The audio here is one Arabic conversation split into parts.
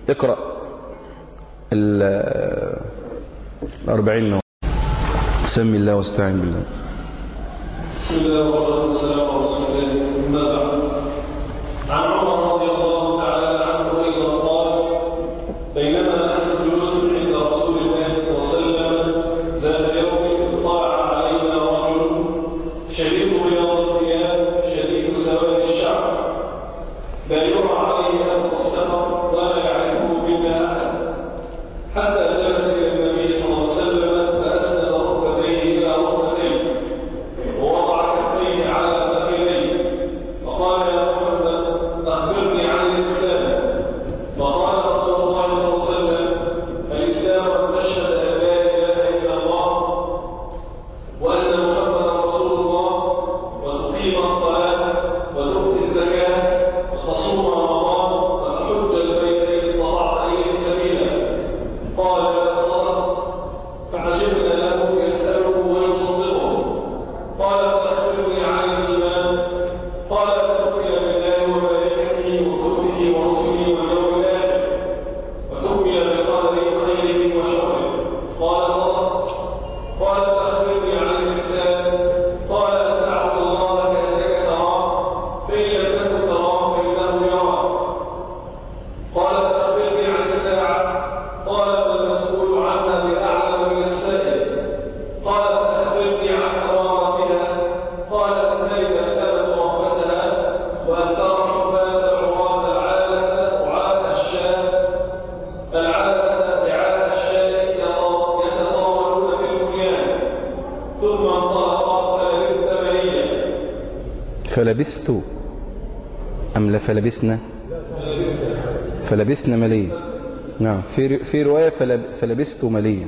اقرأ 40 نوع. سمي الله واستعين بالله. بسم الله والصلاة والسلام على رسول الله. أما بعد، عن عمر رضي الله تعالى عنه أيضا قال: بينما نحن جلوس عند رسول الله صلى الله عليه وسلم ذات يوم طلع علينا رجل شديد بياض الثياب شديد سواد الشعر لا يرى عليه أثر السفر ولا يعرفه منا أحد، حتى جلس إلى النبي صلى الله عليه وسلم فأسند ركبتيه إلى ركبتيه ووضع كفيه على فخذيه فقال: يا محمد أخبرني عن الإسلام. فقال رسول الله صلى الله عليه وسلم: الإسلام أن تشهد أن لا إله إلا الله وأن محمدا رسول الله وتقيم الصلاة وتؤتي الزكاة وتصوم رمضان وتحج البيت إن استطعت إليه سبيلا. قال: صدقت. فعجبنا له يسأله ويصدقه. قال: فأخبرني عن الإيمان. قال: تؤمن بالله وملائكته وكتبه ورسله واليوم الآخر وتؤمن بالقدر خيره وشره. قال: صدقت. قال: فأخبرني عن الإحسان. قال: أن تعبد الله كأنك تراه فإن لم تكن تراه فإنه يراك. قال: فأخبرني عن الساعة. قال: فالمسؤول عنها بأعلم من السائل. قال: فأخبرني عن أمارتها. قال: أن تلد الأمة ربتها وأن ترى الحفاة العراة رعاة الشاة رعاة الشاة يتطاولون في البنيان. ثم انطلق فلبثت مليا. فلبثت أم لا فلبثنا؟ فلبثنا مليا. نعم، في رواية فلبثت مليا.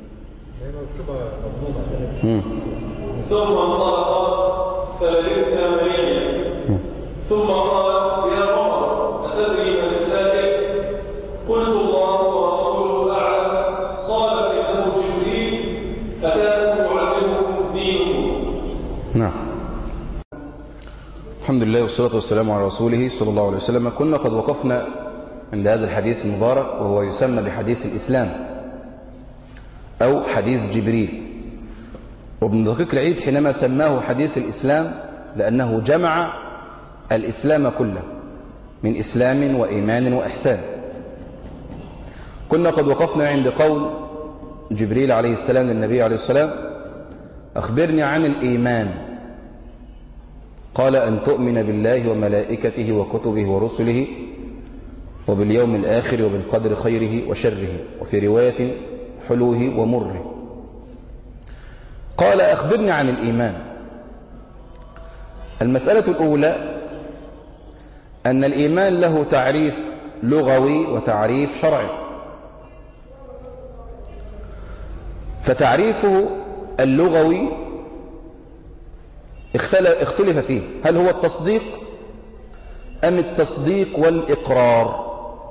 ثم انطلق فلبثنا مليا. ثم قال: يا عمر أتدري من السائل؟ قلت: الله ورسوله أعلم. قال: فإنه جبريل أتاكم يعلمكم دينكم. نعم. الحمد لله والصلاة والسلام على رسوله صلى الله عليه وسلم. كنا قد وقفنا عند هذا الحديث المبارك وهو يسمى بحديث الإسلام أو حديث جبريل. وابن دقيق العيد حينما سماه حديث الإسلام لأنه جمع الإسلام كله من إسلام وإيمان وإحسان. كنا قد وقفنا عند قول جبريل عليه السلام للنبي عليه السلام: أخبرني عن الإيمان. قال: أن تؤمن بالله وملائكته وكتبه ورسله وباليوم الآخر وبالقدر خيره وشره، وفي رواية حلوه ومره. قال: أخبرني عن الإيمان. المسألة الأولى أن الإيمان له تعريف لغوي وتعريف شرعي. فتعريفه اللغوي اختلف فيه، هل هو التصديق أم التصديق والإقرار؟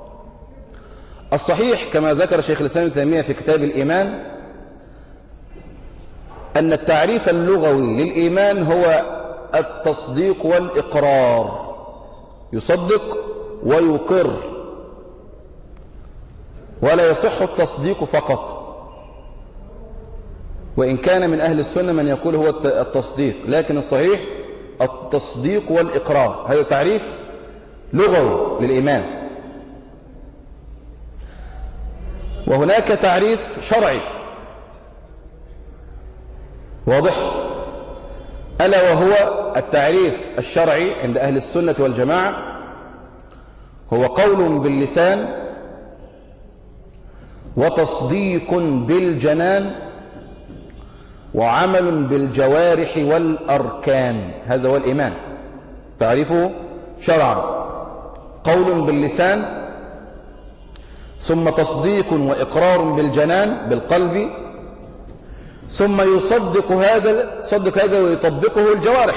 الصحيح كما ذكر شيخ الإسلام ابن تيمية في كتاب الإيمان أن التعريف اللغوي للإيمان هو التصديق والإقرار، يصدق ويقر، ولا يصح التصديق فقط، وإن كان من أهل السنة من يقول هو التصديق، لكن الصحيح التصديق والإقرار. هذا تعريف لغوي للإيمان. وهناك تعريف شرعي واضح، ألا وهو التعريف الشرعي عند أهل السنة والجماعة هو قول باللسان وتصديق بالجنان وعمل بالجوارح والأركان. هذا هو الإيمان، تعريفه شرعا: قول باللسان، ثم تصديق وإقرار بالجنان بالقلب، ثم يصدق هذا ويطبقه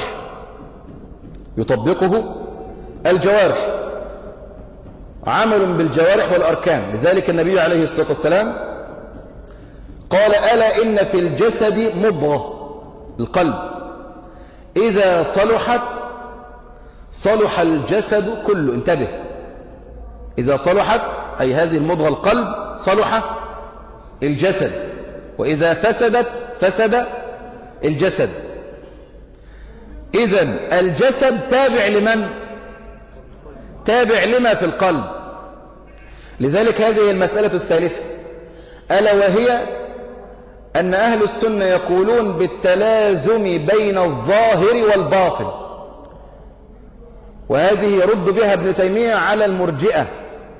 الجوارح، عمل بالجوارح والأركان. لذلك النبي عليه الصلاة والسلام قال: ألا إن في الجسد مضغة، القلب، إذا صلحت صلح الجسد كله. انتبه، إذا صلحت أي هذه المضغة القلب صلح الجسد، وإذا فسدت فسد الجسد. إذن الجسد تابع لمن؟ تابع لما في القلب. لذلك هذه المسألة الثالثة، ألا وهي أن أهل السنة يقولون بالتلازم بين الظاهر والباطن، وهذه يرد بها ابن تيمية على المرجئة.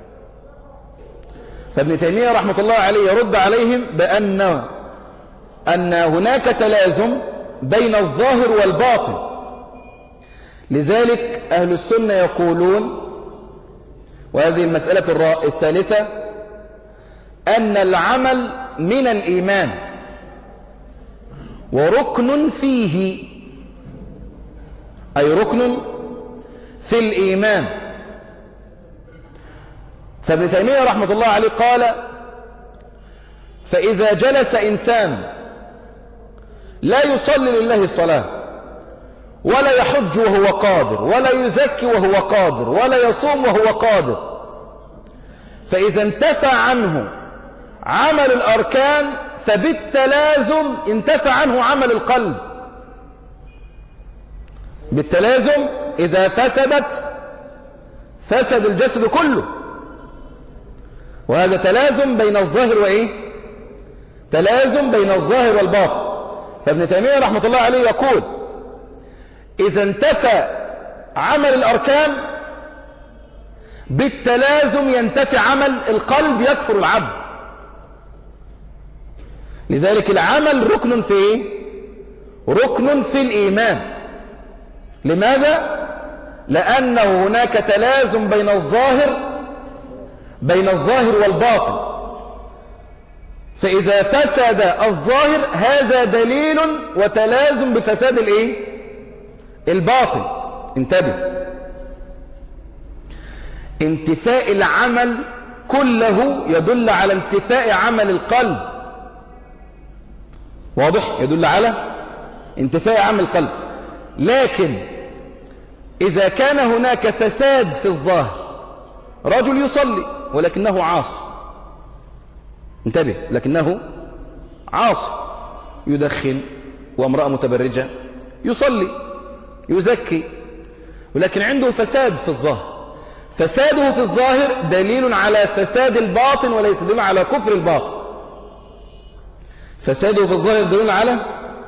فابن تيمية رحمة الله عليه يرد عليهم أن هناك تلازم بين الظاهر والباطن. لذلك أهل السنة يقولون، وهذه المسألة الثالثة، أن العمل من الإيمان وركن فيه، أي ركن في الإيمان. فابن تيمية رحمة الله عليه قال: فإذا جلس إنسان لا يصلي لله الصلاة، ولا يحج وهو قادر، ولا يزكي وهو قادر، ولا يصوم وهو قادر، فإذا انتفى عنه عمل الأركان فبالتلازم انتفى عنه عمل القلب. بالتلازم إذا فسدت فسد الجسد كله، وهذا تلازم بين الظاهر وإيه؟ تلازم بين الظاهر والباطن. فابن تيمية رحمة الله عليه يقول: إذا انتفى عمل الأركان بالتلازم ينتفي عمل القلب، يكفر العبد. لذلك العمل ركن في إيه؟ ركن في الإيمان. لماذا؟ لأنه هناك تلازم بين الظاهر والباطن. فإذا فسد الظاهر هذا دليل وتلازم بفساد الإيه؟ الباطن. انتبه، انتفاء العمل كله يدل على انتفاء عمل القلب. واضح؟ يدل على انتفاء عمل القلب. لكن إذا كان هناك فساد في الظاهر، رجل يصلي ولكنه عاصي، انتبه، لكنه عاصي، يدخن وامرأة متبرجة، يصلي يزكي، ولكن عنده فساد في الظاهر. فساده في الظاهر دليل على فساد الباطن وليس دليل على كفر الباطن. فساده في الظاهر دليل على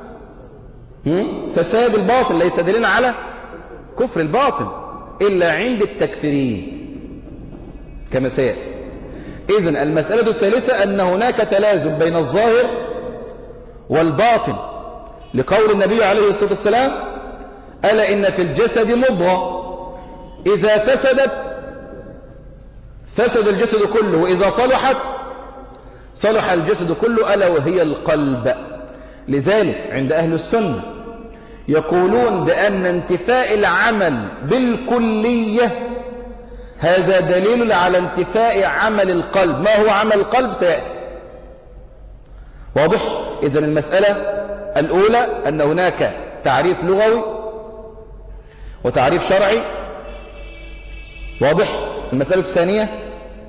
فساد الباطن، ليس دليل على كفر الباطن إلا عند التكفيرين كما سيأتي. إذن المسألة الثالثة أن هناك تلازم بين الظاهر والباطن، لقول النبي عليه الصلاة والسلام: ألا إن في الجسد مضغة إذا فسدت فسد الجسد كله، وإذا صلحت صلح الجسد كله، ألا وهي القلب. لذلك عند أهل السنة يقولون بأن انتفاء العمل بالكلية هذا دليل على انتفاء عمل القلب. ما هو عمل القلب سيأتي. واضح؟ إذن المسألة الأولى أن هناك تعريف لغوي وتعريف شرعي. واضح؟ المسألة الثانية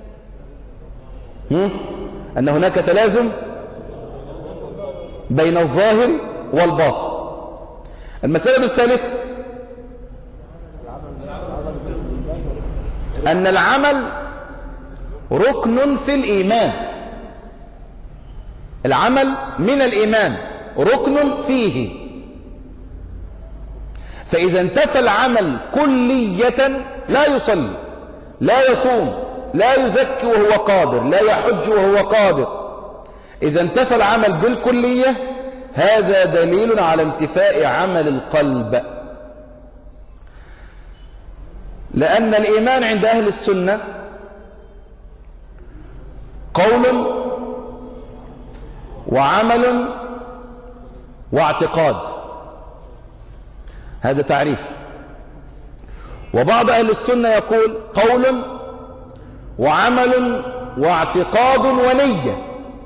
أن هناك تلازم بين الظاهر والباطن. المسألة الثالثة أن العمل ركن في الإيمان. العمل من الإيمان ركن فيه. فإذا انتفى العمل كلية لا يصلي، لا يصوم، لا يزكي وهو قادر، لا يحج وهو قادر، إذا انتفى العمل بالكلية هذا دليل على انتفاء عمل القلب. لأن الإيمان عند أهل السنة قول وعمل واعتقاد، هذا تعريف. وبعض أهل السنة يقول قول وعمل واعتقاد ونية.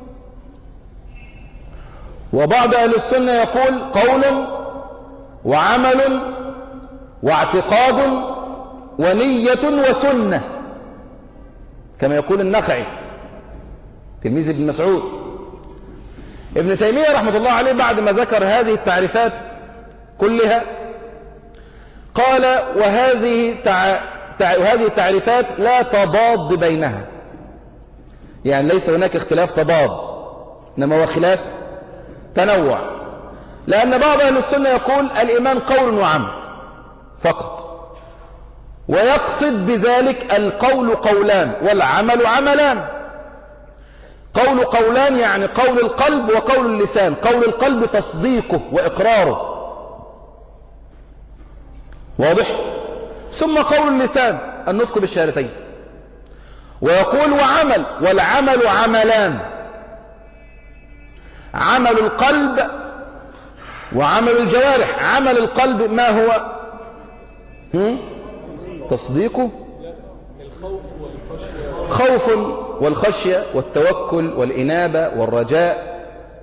وبعض أهل السنة يقول قول وعمل واعتقاد ونية وسنة. كما يقول النخعي تلميذ ابن مسعود. ابن تيمية رحمة الله عليه بعد ما ذكر هذه التعريفات كلها قال وهذه التعريفات لا تضاد بينها، يعني ليس هناك اختلاف تضاد، إنما هو خلاف تنوع. لأن بعض أهل السنة يقول الإيمان قول وعمل فقط، ويقصد بذلك القول قولان والعمل عملان. قول قولان يعني قول القلب وقول اللسان. قول القلب تصديقه وإقراره، واضح؟ ثم قول اللسان النطق بالشهادتين. ويقول وعمل، والعمل عملان، عمل القلب وعمل الجوارح. عمل القلب ما هو؟ تصديقه، خوف والخشية والتوكل والإنابة والرجاء،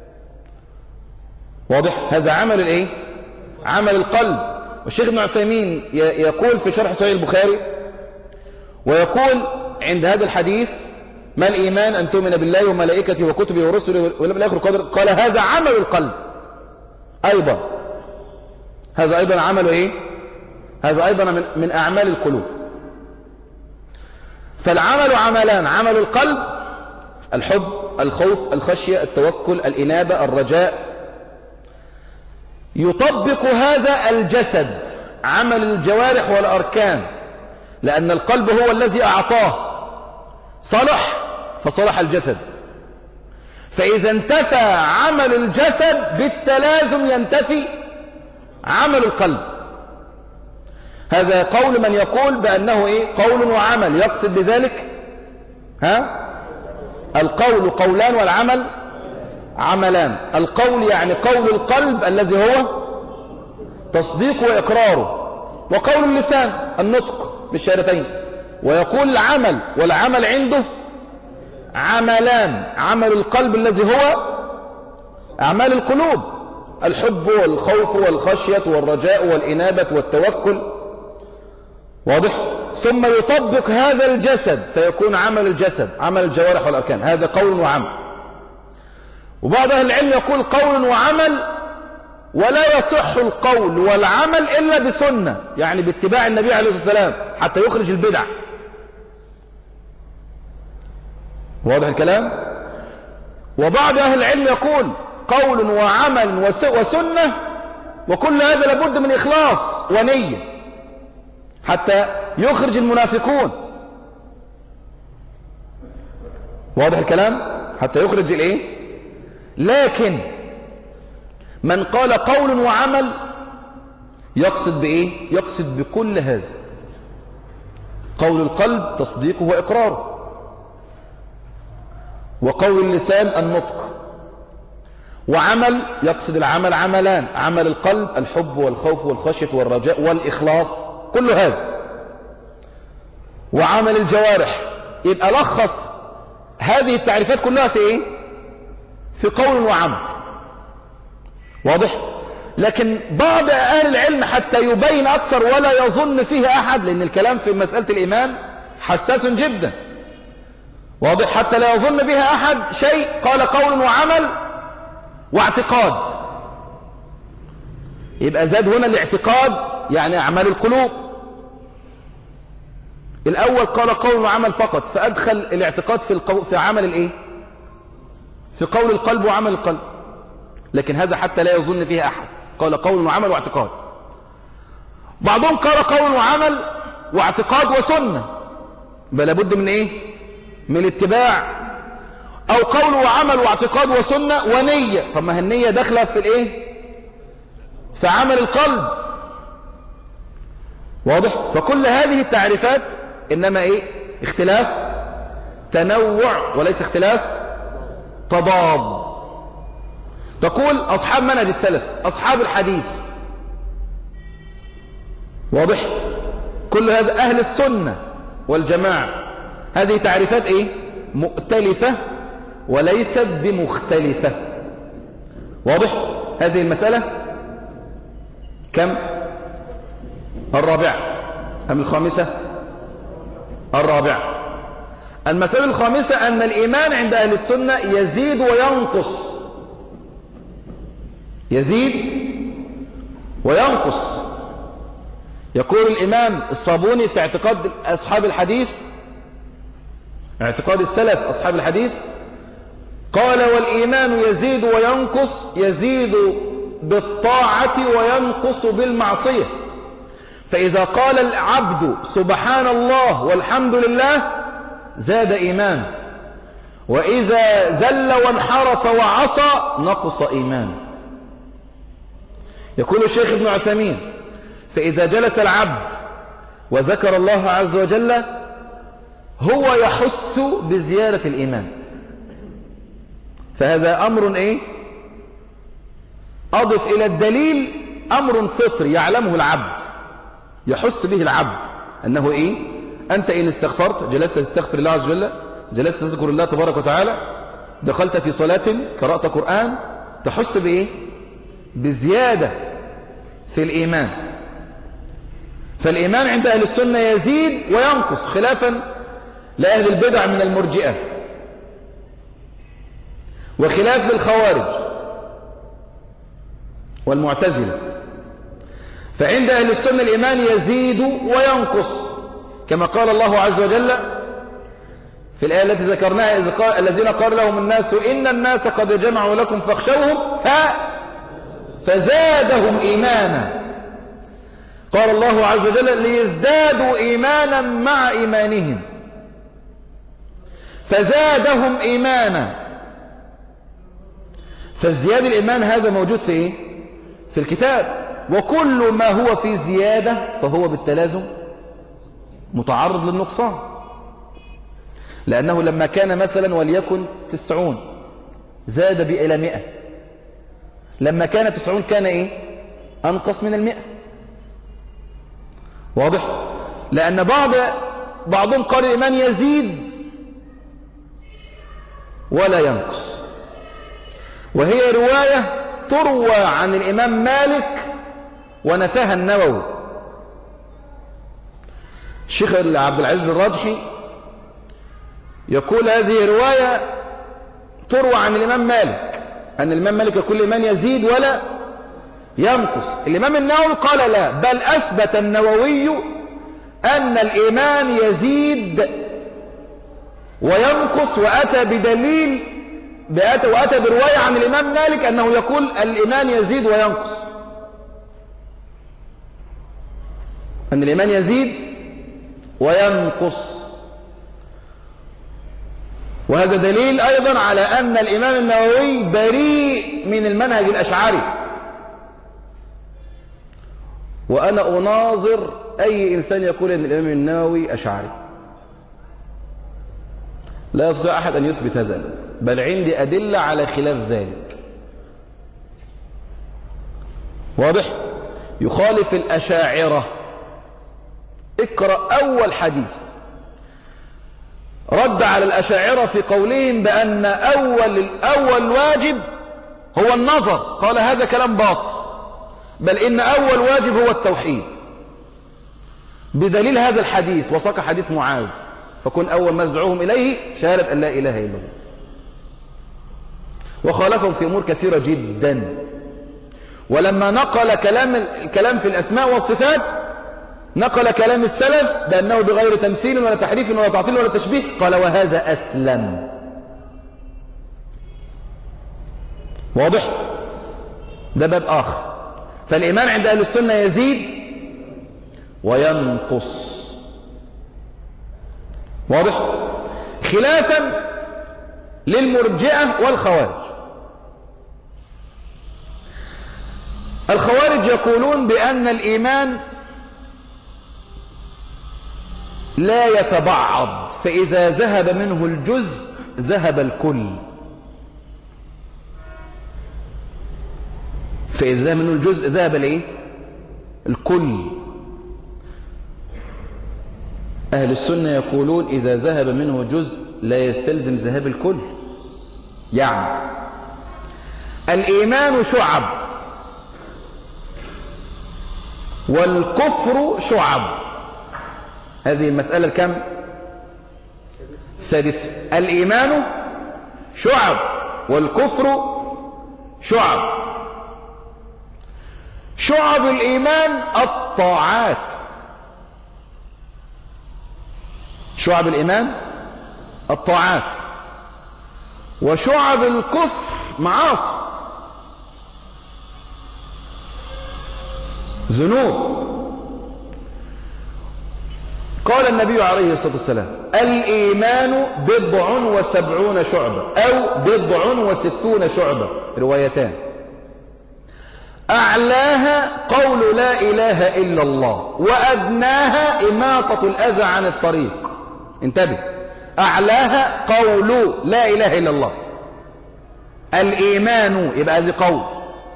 واضح؟ هذا عمل الايه؟ عمل القلب. والشيخ ابن عثيمين يقول في شرح صحيح البخاري، ويقول عند هذا الحديث ما الإيمان؟ أن تؤمن بالله وملائكته وكتبه ورسله واليوم الآخر قدر. قال هذا عمل القلب أيضا، هذا أيضا عمل إيه؟ هذا أيضا من أعمال القلوب. فالعمل عملان، عمل القلب الحب الخوف الخشية التوكل الإنابة الرجاء. يطبق هذا الجسد، عمل الجوارح والأركان، لأن القلب هو الذي أعطاه، صلح فصلح الجسد. فإذا انتفى عمل الجسد بالتلازم ينتفي عمل القلب. هذا قول من يقول بأنه إيه؟ قول وعمل، يقصد بذلك القول قولان والعمل عملان. القول يعني قول القلب الذي هو تصديق وإقراره، وقول اللسان النطق بالشهادتين. ويقول العمل، والعمل عنده عملان، عمل القلب الذي هو أعمال القلوب، الحب والخوف والخشية والرجاء والإنابة والتوكل، واضح؟ ثم يطبق هذا الجسد فيكون عمل الجسد عمل الجوارح والأركان، هذا قول وعمل. وبعض أهل العلم يقول قول وعمل، ولا يصح القول والعمل إلا بسنة، يعني باتباع النبي عليه الصلاة والسلام حتى يخرج البدع. واضح الكلام؟ وبعض أهل العلم يقول قول وعمل وسنة، وكل هذا لابد من إخلاص ونية حتى يخرج المنافقون. واضح الكلام؟ حتى يخرج الايه؟ لكن من قال قول وعمل يقصد بايه؟ يقصد بكل هذا. قول القلب تصديقه واقراره، وقول اللسان النطق، وعمل يقصد العمل عملان، عمل القلب الحب والخوف والخشية والرجاء والإخلاص، كل هذا. وعمل الجوارح. يبقى لخص هذه التعريفات كلها في ايه؟ في قول وعمل، واضح؟ لكن بعض أهل العلم حتى يبين أكثر ولا يظن فيه أحد، لأن الكلام في مسألة الإيمان حساس جدا، واضح؟ حتى لا يظن بها أحد شيء، قال قول وعمل واعتقاد. يبقى زاد هنا الاعتقاد، يعني أعمال القلوب. الأول قال قول وعمل فقط، فأدخل الاعتقاد في عمل الإيه؟ في قول القلب وعمل القلب. لكن هذا حتى لا يظن فيه أحد، قال قول وعمل واعتقاد. بعضهم قال قول وعمل واعتقاد وسنة، بل لابد من إيه؟ من الاتباع. أو قول وعمل واعتقاد وسنة ونية. طب ما النية داخلة في الإيه؟ في عمل القلب، واضح؟ فكل هذه التعريفات إنما إيه؟ اختلاف تنوع وليس اختلاف تضاد. تقول أصحاب منهج السلف، أصحاب الحديث، واضح؟ كل هذا أهل السنة والجماعة. هذه تعريفات إيه؟ مؤتلفة وليست بمختلفة، واضح؟ هذه المسألة كم؟ الرابعة أم الخامسة؟ الرابعة. المسألة الخامسة أن الإيمان عند أهل السنة يزيد وينقص. يزيد وينقص. يقول الإمام الصابوني في اعتقاد أصحاب الحديث، اعتقاد السلف أصحاب الحديث، قال: والإيمان يزيد وينقص، يزيد بالطاعة وينقص بالمعصية. فإذا قال العبد سبحان الله والحمد لله زاد إيمان، وإذا زل وانحرف وعصى نقص إيمان. يقول الشيخ ابن عثيمين: فإذا جلس العبد وذكر الله عز وجل هو يحس بزيادة الإيمان. فهذا أمر إيه؟ أضف إلى الدليل أمر فطري يعلمه العبد، يحس به العبد أنه إيه؟ أنت إن استغفرت، جلست تستغفر الله عز وجل، جلست تذكر الله تبارك وتعالى، دخلت في صلاة، قرأت قرآن، تحس بإيه؟ بزيادة في الإيمان. فالإيمان عند أهل السنة يزيد وينقص، خلافا لأهل البدع من المرجئة، وخلاف للخوارج والمعتزلة. فعند أهل السنة الإيمان يزيد وينقص، كما قال الله عز وجل في الآية التي ذكرناها: الذين قال لهم الناس إن الناس قد جمعوا لكم فاخشوهم فزادهم إيمانا. قال الله عز وجل: ليزدادوا إيمانا مع إيمانهم، فزادهم إيمانا. فازدياد الإيمان هذا موجود في إيه؟ في الكتاب. وكل ما هو في زيادة فهو بالتلازم متعرض للنقصان، لأنه لما كان مثلا وليكن 90 زاد إلى 100، لما كان 90 كان إيه؟ أنقص من 100. واضح؟ لأن بعضهم قال الإيمان يزيد ولا ينقص، وهي رواية تروى عن الإمام مالك ونفاها النووي. الشيخ عبد العزيز الراجحي يقول: هذه رواية تروى عن الإمام مالك، أن الإمام مالك يقول الإيمان يزيد ولا ينقص. الإمام النووي قال لا، بل أثبت النووي أن الإيمان يزيد وينقص، وأتى بدليل وأتى برواية عن الإمام مالك أنه يقول الإيمان يزيد وينقص، أن الإيمان يزيد وينقص. وهذا دليل أيضا على أن الإمام النووي بريء من المنهج الأشعري. وأنا أناظر أي إنسان يقول أن الإمام النووي أشعري، لا يستطيع أحد أن يثبت هذا، بل عندي أدلة على خلاف ذلك. واضح؟ يخالف الأشاعرة. اقرأ أول حديث رد على الأشاعرة في قولهم بأن أول واجب هو النظر، قال هذا كلام باطل، بل إن أول واجب هو التوحيد، بدليل هذا الحديث، وساق حديث معاذ: فكن أول ما تدعوهم إليه شهادة أن لا إله إلا الله. وخالفهم في أمور كثيرة جدا. ولما نقل الكلام في الأسماء والصفات، نقل كلام السلف بأنه بغير تمثيل ولا تحريف ولا تعطيل ولا تشبيه، قال وهذا أسلم. واضح؟ ده باب آخر. فالإيمان عند أهل السنة يزيد وينقص. واضح؟ خلافا للمرجئة والخوارج. الخوارج يقولون بأن الإيمان لا يتبعض، فإذا ذهب منه الجزء ذهب الكل. فإذا ذهب منه الجزء ذهب الايه؟ الكل. أهل السنة يقولون إذا ذهب منه جزء لا يستلزم ذهاب الكل. يعني الإيمان شعب والكفر شعب. هذه المسألة الكم؟ سادسا الإيمان شعب والكفر شعب. شعب الإيمان الطاعات، شعب الإيمان الطاعات، وشعب الكفر معاصي ذنوب. قال النبي عليه الصلاة والسلام الإيمان 70 شعبة أو 60 شعبة، روايتان. أعلاها قول لا إله إلا الله، وأدناها إماطة الأذى عن الطريق. انتبه، أعلاها قول لا إله إلا الله، الإيمان يبقى هذه قول،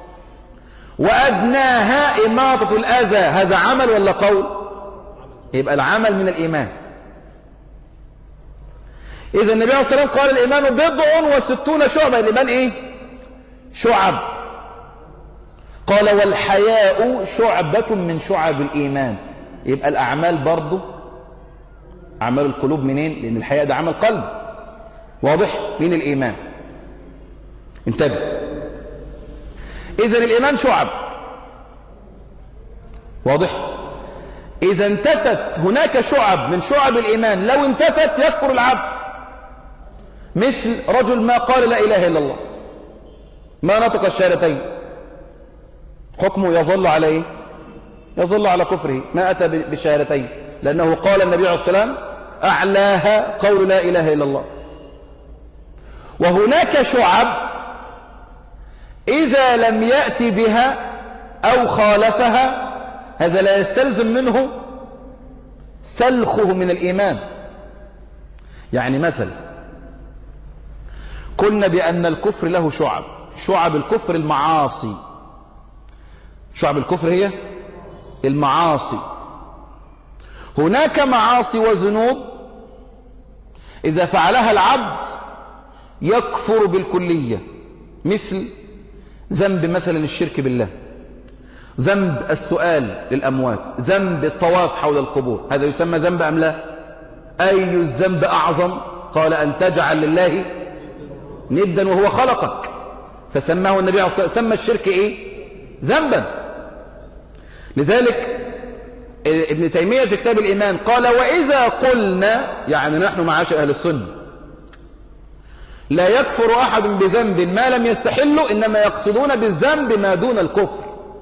وأدناها إماطة الأذى، هذا عمل ولا قول؟ يبقى العمل من الإيمان. إذا النبي عليه الصلاة والسلام قال الإيمان 60 شعبة. الإيمان إيه؟ شعب. قال والحياء شعبة من شعب الإيمان. يبقى الأعمال برضو أعمال القلوب منين؟ لأن الحياء ده عمل قلب، واضح؟ من الإيمان. انتبه، إذن الإيمان شعب، واضح؟ إذا انتفت هناك شعب من شعب الإيمان، لو انتفت يكفر العبد. مثل رجل ما قال لا إله إلا الله، ما نطق الشهادتين، حكمه يظل على إيه؟ يظل على كفره، ما أتى بالشهادتين، لأنه قال النبي عليه الصلاة والسلام أعلاها قول لا إله إلا الله. وهناك شعب إذا لم يأتي بها أو خالفها هذا لا يستلزم منه سلخه من الإيمان. يعني مثلا قلنا بأن الكفر له شعب، شعب الكفر المعاصي، شعب الكفر هي المعاصي. هناك معاصي وذنوب إذا فعلها العبد يكفر بالكلية، مثل ذنب مثلا الشرك بالله، ذنب السؤال للأموات، ذنب الطواف حول القبور، هذا يسمى ذنب أم لا؟ أي الذنب أعظم؟ قال أن تجعل لله ندا وهو خلقك، فسماه النبي عليه الصلاة والسلام سمى الشرك إيه؟ ذنبا. لذلك ابن تيمية في كتاب الإيمان قال وإذا قلنا، يعني نحن معاشر أهل السنة، لا يكفر أحد بذنب ما لم يستحله، إنما يقصدون بالذنب ما دون الكفر،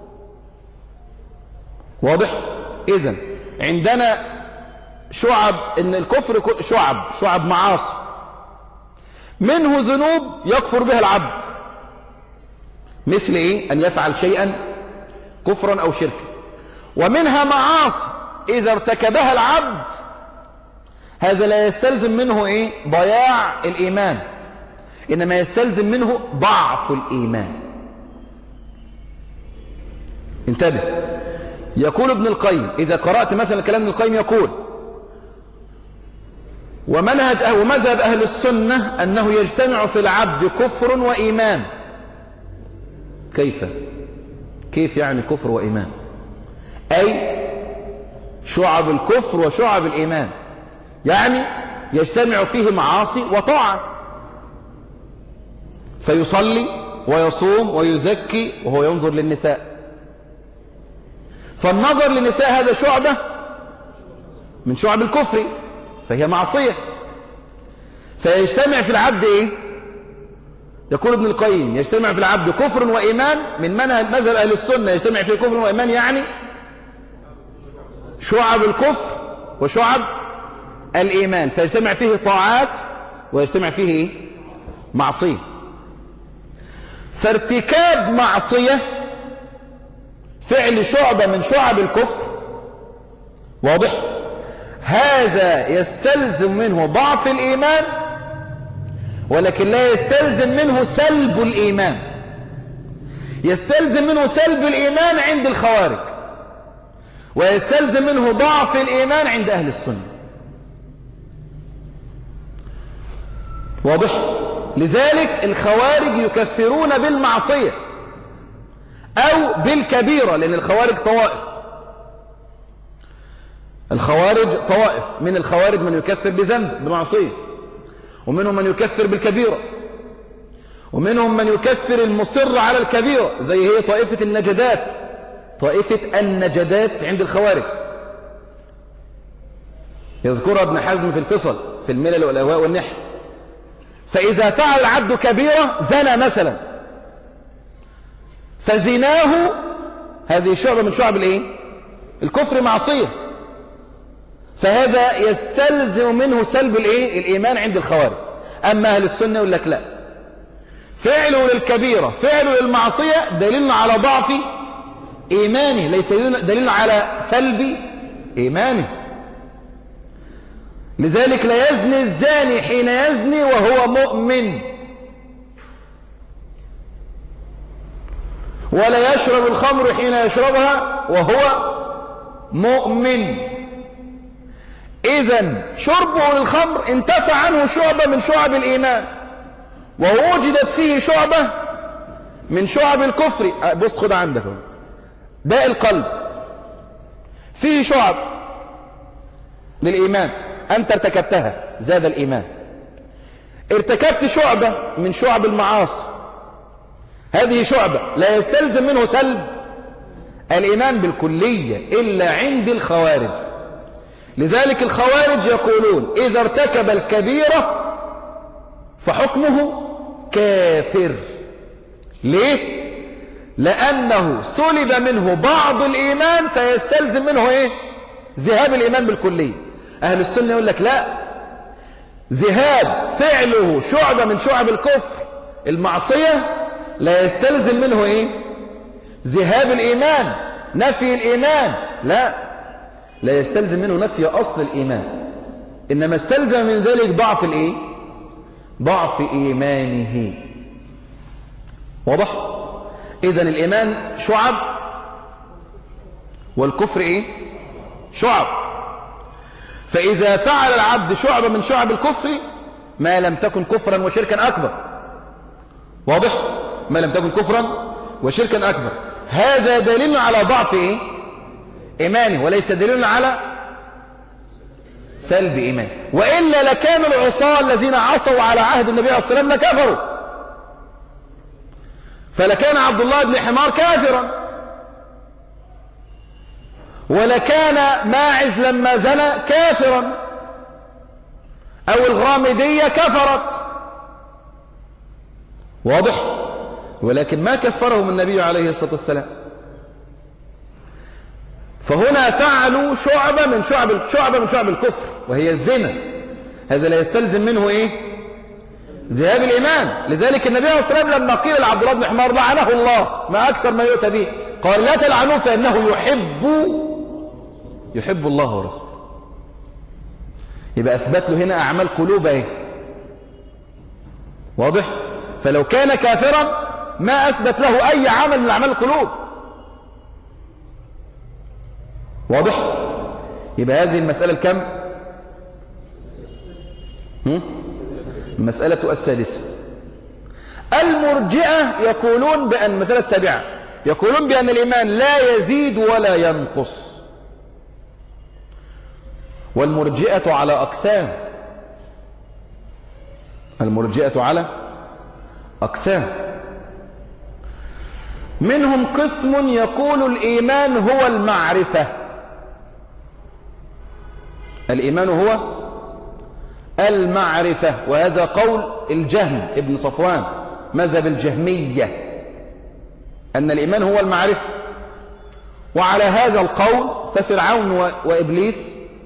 واضح؟ إذن عندنا شعب، إن الكفر شعب معاصي، منه ذنوب يكفر بها العبد، مثل إيه؟ أن يفعل شيئا كفرا أو شركا. ومنها معاصي إذا ارتكبها العبد هذا لا يستلزم منه إيه؟ ضياع الإيمان، إنما يستلزم منه ضعف الإيمان. انتبه، يقول ابن القيم، إذا قرأت مثلا كلام ابن القيم يقول ومذهب أهل السنة أنه يجتمع في العبد كفر وإيمان. كيف يعني كفر وإيمان؟ أي شعب الكفر وشعب الإيمان، يعني يجتمع فيه معاصي وطاعة، فيصلي ويصوم ويزكي وهو ينظر للنساء، فالنظر للنساء هذا شعبة من شعب الكفر، فهي معصية، فيجتمع في العبد إيه؟ يقول ابن القيم يجتمع في العبد كفر وإيمان، من مذهب أهل السنة يجتمع فيه كفر وإيمان، يعني شعب الكفر وشعب الإيمان، فيجتمع فيه طاعات ويجتمع فيه إيه؟ معصية. فارتكاب معصية فعل شعبة من شعب الكفر، واضح؟ هذا يستلزم منه ضعف الإيمان، ولكن لا يستلزم منه سلب الإيمان. يستلزم منه سلب الإيمان عند الخوارج، ويستلزم منه ضعف الإيمان عند أهل السنة، واضح؟ لذلك الخوارج يكفرون بالمعصية أو بالكبيرة، لأن الخوارج طوائف، الخوارج طوائف، من الخوارج من يكفر بذنب بمعصية، ومنهم من يكفر بالكبيرة، ومنهم من يكفر المصر على الكبيرة، زي هي طائفة النجدات، طائفة النجدات عند الخوارج، يذكرها ابن حزم في الفصل في الملل والأهواء والنحل. فإذا فعل العبد كبيرة، زنى مثلا، فزناه هذه شعبة من شعب الايه؟ الكفر، معصية، فهذا يستلزم منه سلب الايه؟ الإيمان عند الخوارج. أما أهل السنة يقول لك لا، فعله للكبيرة، فعله للمعصية دليل على ضعف إيمانه، ليس دليل على سلب إيمانه. لذلك لا يزني الزاني حين يزني وهو مؤمن، ولا يشرب الخمر حين يشربها وهو مؤمن. إذن شربه للخمر انتفع عنه شعبة من شعب الإيمان، ووجدت فيه شعبة من شعب الكفر. بص خد عندك، داء القلب فيه شعب للإيمان، أنت ارتكبتها زاد الإيمان. ارتكبت شعبة من شعب المعاصي، هذه شعبة لا يستلزم منه سلب الإيمان بالكلية إلا عند الخوارج. لذلك الخوارج يقولون إذا ارتكب الكبيرة فحكمه كافر. ليه؟ لأنه سلب منه بعض الإيمان فيستلزم منه إيه؟ ذهاب الإيمان بالكلية. أهل السنة يقول لك لا، ذهاب فعله شعبة من شعب الكفر المعصية لا يستلزم منه إيه؟ ذهاب الإيمان، نفي الإيمان، لا يستلزم منه نفي أصل الإيمان، إنما استلزم من ذلك ضعف الإيه؟ ضعف إيمانه. واضح؟ إذن الإيمان شعب والكفر إيه؟ شعب. فإذا فعل العبد شعبة من شعب الكفر ما لم تكن كفرا وشركا أكبر، واضح؟ ما لم تكن كفرا وشركا أكبر، هذا دليل على ضعف إيه؟ إيمانه، وليس دليل على سلب إيمانه. وإلا لكان العصاة الذين عصوا على عهد النبي عليه الصلاة والسلام لكفروا، فلكان عبد الله بن حمار كافرا، ولكان ماعز لما زنى كافرا، أو الغامدية كفرت، واضح؟ ولكن ما كفرهم النبي عليه الصلاة والسلام. فهنا فعلوا شعبة من شعب الكفر وهي الزنا، هذا لا يستلزم منه إيه؟ ذهاب الإيمان. لذلك النبي عليه الصلاة والسلام لما قيل لعبد الله بن حمار لعنه الله ما أكثر ما يؤتى به، قال لا تلعنوه فإنه يحب الله ورسوله. يبقى أثبت له هنا أعمال قلوب إيه؟ واضح؟ فلو كان كافرا ما أثبت له أي عمل من أعمال القلوب، واضح؟ يبقى هذه المسألة الكم؟ المسألة السادسة. المرجئة يقولون بأن المسألة السابعة، يقولون بأن الإيمان لا يزيد ولا ينقص. والمرجئة على أقسام، المرجئة على أقسام. منهم قسم يقول الإيمان هو المعرفة، الإيمان هو المعرفة، وهذا قول الجهم ابن صفوان مذهب الجهمية، أن الإيمان هو المعرفة. وعلى هذا القول ففرعون وإبليس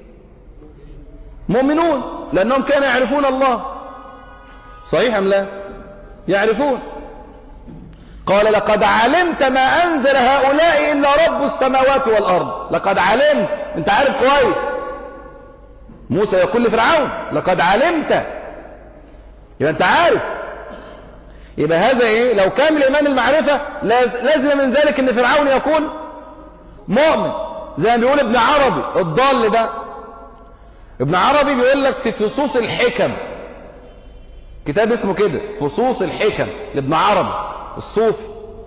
مؤمنون، لأنهم كانوا يعرفون الله، صحيح أم لا؟ يعرفون. قال لقد علمت ما أنزل هؤلاء إلا رب السماوات والأرض. لقد علمت، أنت عارف كويس. موسى يقول لفرعون لقد علمت، يبقى أنت عارف. يبقى هذا إيه؟ لو كان الإيمان المعرفة لازم من ذلك أن فرعون يكون مؤمن، زي ما بيقول ابن عربي الضال ده. ابن عربي بيقول لك في فصوص الحكم، كتاب اسمه كده فصوص الحكم لابن عربي الصوفي،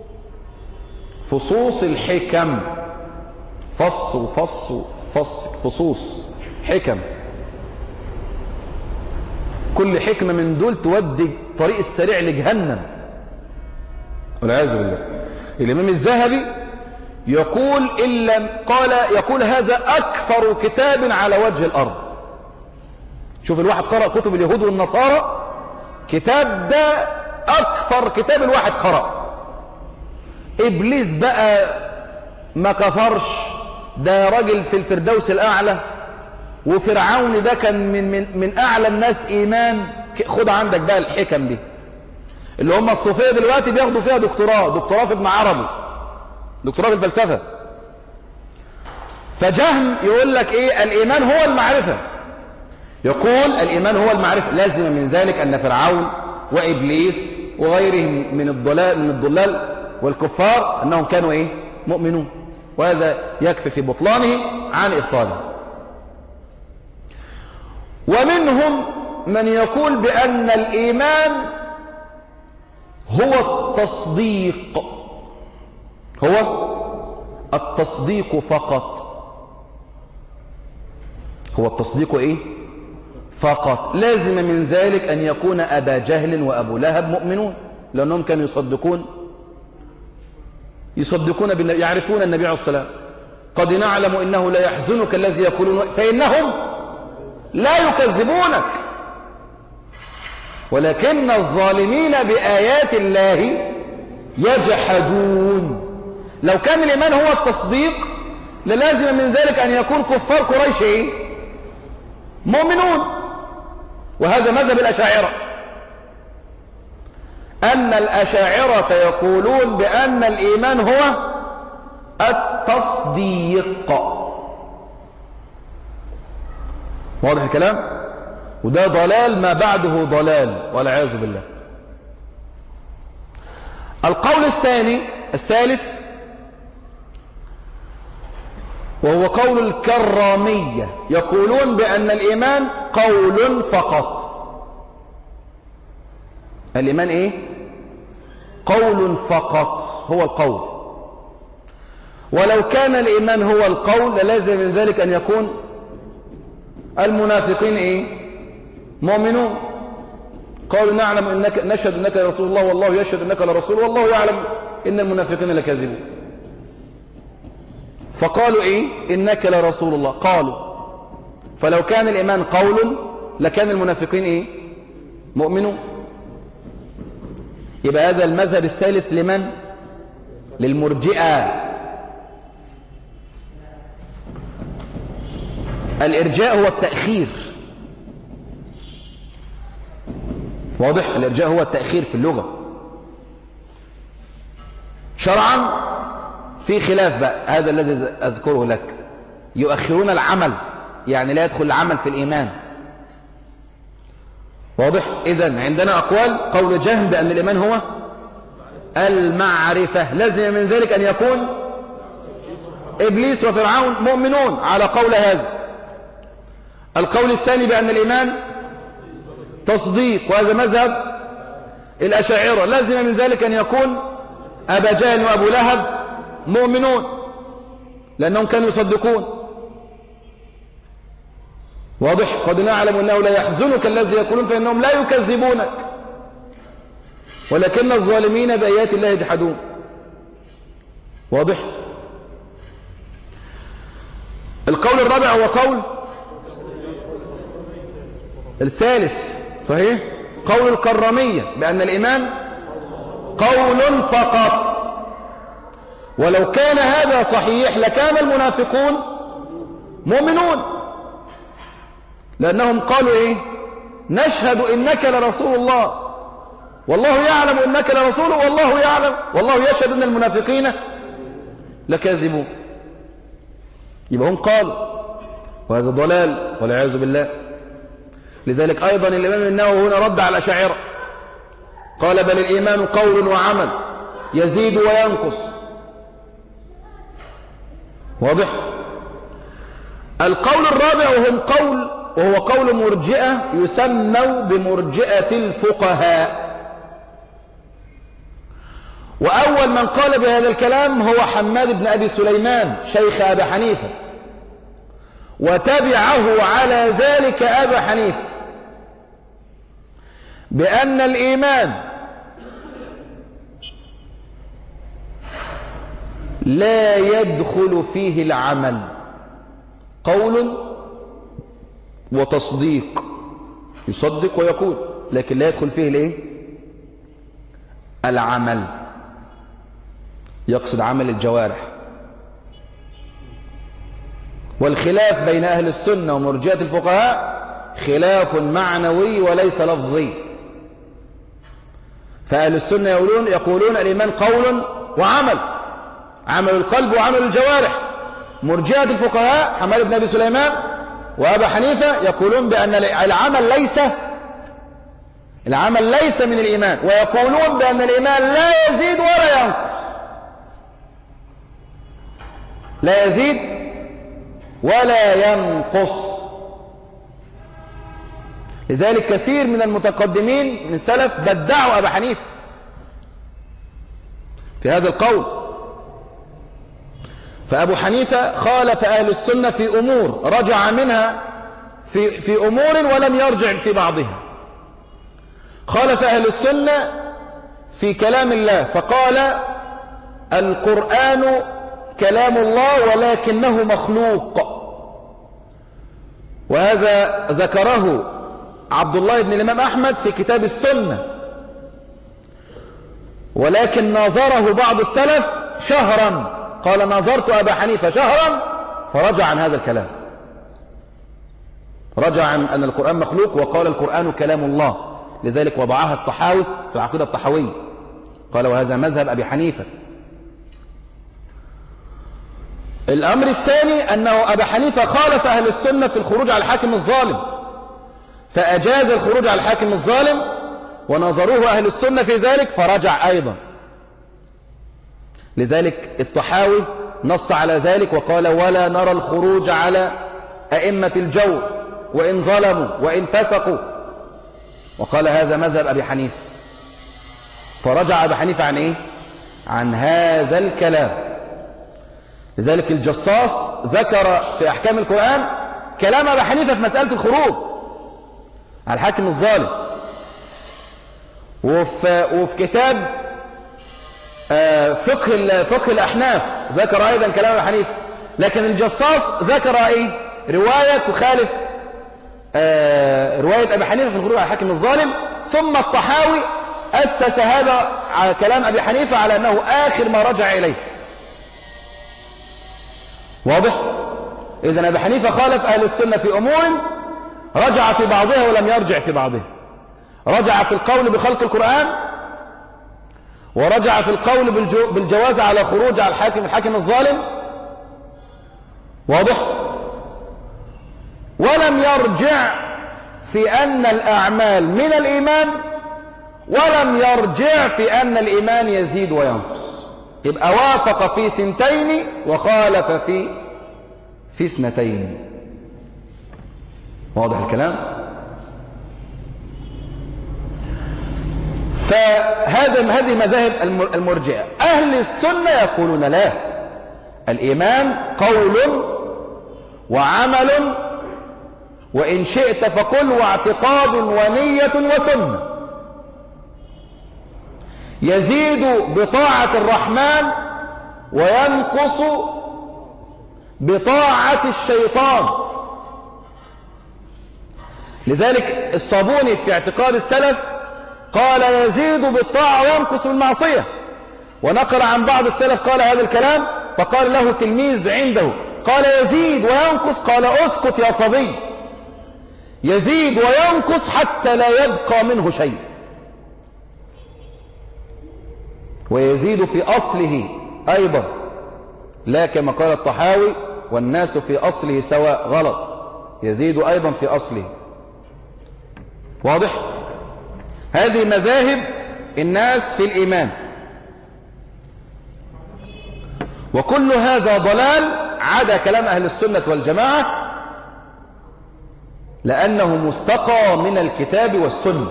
فصوص الحكم، فصوص حكم. كل حكمة من دول تودي الطريق السريع لجهنم والعياذ بالله. الإمام الذهبي يقول يقول هذا أكثر كتاب على وجه الأرض. شوف الواحد قرأ كتب اليهود والنصارى، كتاب ده أكثر كتاب الواحد قرأ. إبليس بقى ما كفرش، ده راجل في الفردوس الأعلى، وفرعون ده كان من أعلى الناس إيمان. خد عندك بقى الحكم دي اللي هم الصوفية دلوقتي بياخدوا فيها دكتوراه في ابن عربي، دكتوراه في الفلسفة. فجهم يقول لك إيه؟ الإيمان هو المعرفة. يقول الإيمان هو المعرفة، لازم من ذلك أن فرعون وإبليس وغيرهم من الضلال والكفار أنهم كانوا إيه؟ مؤمنون، وهذا يكفي في بطلانه عن إبطاله. ومنهم من يقول بأن الإيمان هو التصديق، هو التصديق فقط. هو التصديق إيه؟ فقط. لازم من ذلك أن يكون أبا جهل وأبو لهب مؤمنون، لأنهم كانوا يصدقون يعرفون النبي عليه الصلاة والسلام. قد نعلم إنه لا يحزنك الذي يقولون فإنهم لا يكذبونك ولكن الظالمين بآيات الله يجحدون. لو كان الإيمان هو التصديق للازم من ذلك أن يكون كفار قريش إيه؟ مؤمنون. وهذا مذهب الأشاعرة، أن الأشاعرة يقولون بأن الإيمان هو التصديق. واضح الكلام؟ وده ضلال ما بعده ضلال والعياذ بالله. القول الثالث وهو قول الكرامية، يقولون بأن الإيمان قول فقط. الإيمان إيه؟ قول فقط، هو القول. ولو كان الإيمان هو القول للازم من ذلك أن يكون المنافقين إيه؟ مؤمنون. قالوا نعلم نشهد أنك لرسول الله والله يشهد أنك لرسول والله يعلم إن المنافقين لكاذبون. فقالوا إيه؟ إنك لرسول الله. قالوا فلو كان الإيمان قول لكان المنافقين إيه؟ مؤمنون. يبقى هذا المذهب الثالث لمن؟ للمرجئة. الإرجاء هو التأخير. واضح؟ الإرجاء هو التأخير في اللغة. شرعا في خلاف بقى، هذا الذي أذكره لك. يؤخرون العمل، يعني لا يدخل العمل في الإيمان. واضح؟ إذن عندنا أقوال. قول جهم بأن الإيمان هو المعرفة، لازم من ذلك أن يكون إبليس وفرعون مؤمنون على قول هذا. القول الثاني بأن الإيمان تصديق، وهذا مذهب الأشاعرة، لازم من ذلك أن يكون أبا جهل وأبو لهب مؤمنون لأنهم كانوا يصدقون. واضح؟ قد نعلم أنه لا يحزنك الذي يقولون فإنهم لا يكذبونك ولكن الظالمين بآيات الله يجحدون. واضح؟ القول الرابع هو قول الثالث، صحيح؟ قول الكرامية بأن الإيمان قول فقط. ولو كان هذا صحيح لكان المنافقون مؤمنون، لأنهم قالوا إيه؟ نشهد إنك لرسول الله والله يعلم إنك لرسوله والله يعلم والله يشهد إن المنافقين لكاذبون. يبقى هم قالوا، وهذا ضلال والعياذ بالله. لذلك أيضا الإمام النووي هنا رد على الأشاعرة، قال بل الإيمان قول وعمل يزيد وينقص. واضح؟ القول الرابع وهو قول مرجئة يسموا بمرجئة الفقهاء. وأول من قال بهذا الكلام هو حماد بن أبي سليمان شيخ أبي حنيفة، وتبعه على ذلك أبا حنيفة. بأن الإيمان لا يدخل فيه العمل، قول وتصديق، يصدق ويقول، لكن لا يدخل فيه الايه؟ العمل. يقصد عمل الجوارح. والخلاف بين أهل السنة ومرجئة الفقهاء خلاف معنوي وليس لفظي. فأهل السنة يقولون الإيمان قول وعمل، عمل القلب وعمل الجوارح. مرجئة الفقهاء حماد بن أبي سليمان وأبا حنيفة يقولون بأن العمل ليس من الإيمان، ويقولون بأن الإيمان لا يزيد ولا ينقص، لا يزيد ولا ينقص. لذلك كثير من المتقدمين من السلف بدعوا أبا حنيفة في هذا القول. فأبو حنيفة خالف أهل السنة في أمور، رجع منها في أمور ولم يرجع في بعضها. خالف أهل السنة في كلام الله، فقال القرآن كلام الله ولكنه مخلوق، وهذا ذكره عبد الله بن الإمام أحمد في كتاب السنة، ولكن ناظره بعض السلف شهرا، قال ناظرت أبا حنيفة شهرا فرجع عن هذا الكلام، رجع عن أن القرآن مخلوق وقال القرآن كلام الله. لذلك وضعها الطحاوي في العقيدة الطحاوية، قال وهذا مذهب أبي حنيفة. الأمر الثاني أنه أبا حنيفة خالف أهل السنة في الخروج على الحاكم الظالم، فأجاز الخروج على الحاكم الظالم، ونظروه أهل السنة في ذلك فرجع أيضا. لذلك الطحاوي نص على ذلك وقال ولا نرى الخروج على أئمة الجور وإن ظلموا وإن فسقوا، وقال هذا مذهب أبي حنيفة. فرجع أبي حنيفة عن إيه؟ عن هذا الكلام. لذلك الجصاص ذكر في أحكام القرآن كلام أبي حنيفة في مسألة الخروج على الحاكم الظالم، وفي كتاب فقه الأحناف ذكر أيضا كلام أبي حنيفة. لكن الجصاص ذكر إيه؟ رواية تخالف رواية أبي حنيفة في الخروج على الحاكم الظالم. ثم الطحاوي أسس هذا على كلام أبي حنيفة على أنه آخر ما رجع إليه. واضح؟ إذن أبي حنيفة خالف أهل السنة في أمور، رجع في بعضها ولم يرجع في بعضها. رجع في القول بخلق القرآن، ورجع في القول بالجواز على خروج على الحاكم الظالم. واضح؟ ولم يرجع في أن الأعمال من الإيمان، ولم يرجع في أن الإيمان يزيد وينقص. يبقى وافق في سنتين وخالف في اثنتين. واضح الكلام؟ هذه مذاهب المرجئة. أهل السنة يقولون لا، الإيمان قول وعمل، وإن شئت فقل واعتقاد ونية وسنة، يزيد بطاعة الرحمن وينقص بطاعة الشيطان. لذلك الصابوني في اعتقاد السلف قال يزيد بالطاعة وينقص بالمعصية، ونقل عن بعض السلف قال هذا الكلام، فقال له تلميذ عنده قال يزيد وينقص، قال اسكت يا صبي، يزيد وينقص حتى لا يبقى منه شيء، ويزيد في أصله أيضا، لا كما قال الطحاوي والناس في أصله سواء، غلط، يزيد أيضا في أصله. واضح؟ هذه مذاهب الناس في الإيمان، وكل هذا ضلال عدا كلام أهل السنة والجماعة، لأنه مستقى من الكتاب والسنة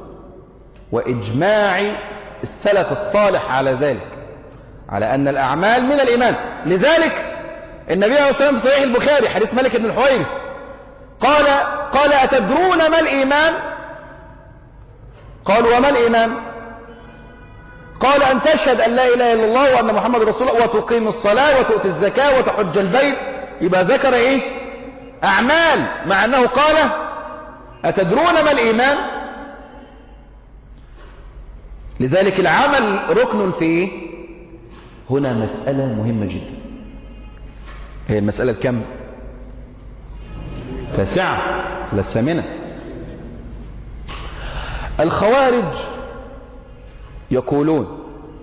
وإجماع السلف الصالح على ذلك، على أن الأعمال من الإيمان. لذلك النبي عليه الصلاة والسلام في صحيح البخاري حديث مالك بن الحويرث قال أتدرون ما الإيمان؟ قالوا وما الإيمان؟ قال أن تشهد أن لا إله إلا الله وأن محمد رسول الله وتقيم الصلاة وتؤتي الزكاة وتحج البيت. يبقى ذكر إيه؟ أعمال، مع أنه قال أتدرون ما الإيمان؟ لذلك العمل ركن في إيه؟ هنا مسألة مهمة جدا. هي المسألة الكم؟ 9 ولا 8؟ الخوارج يقولون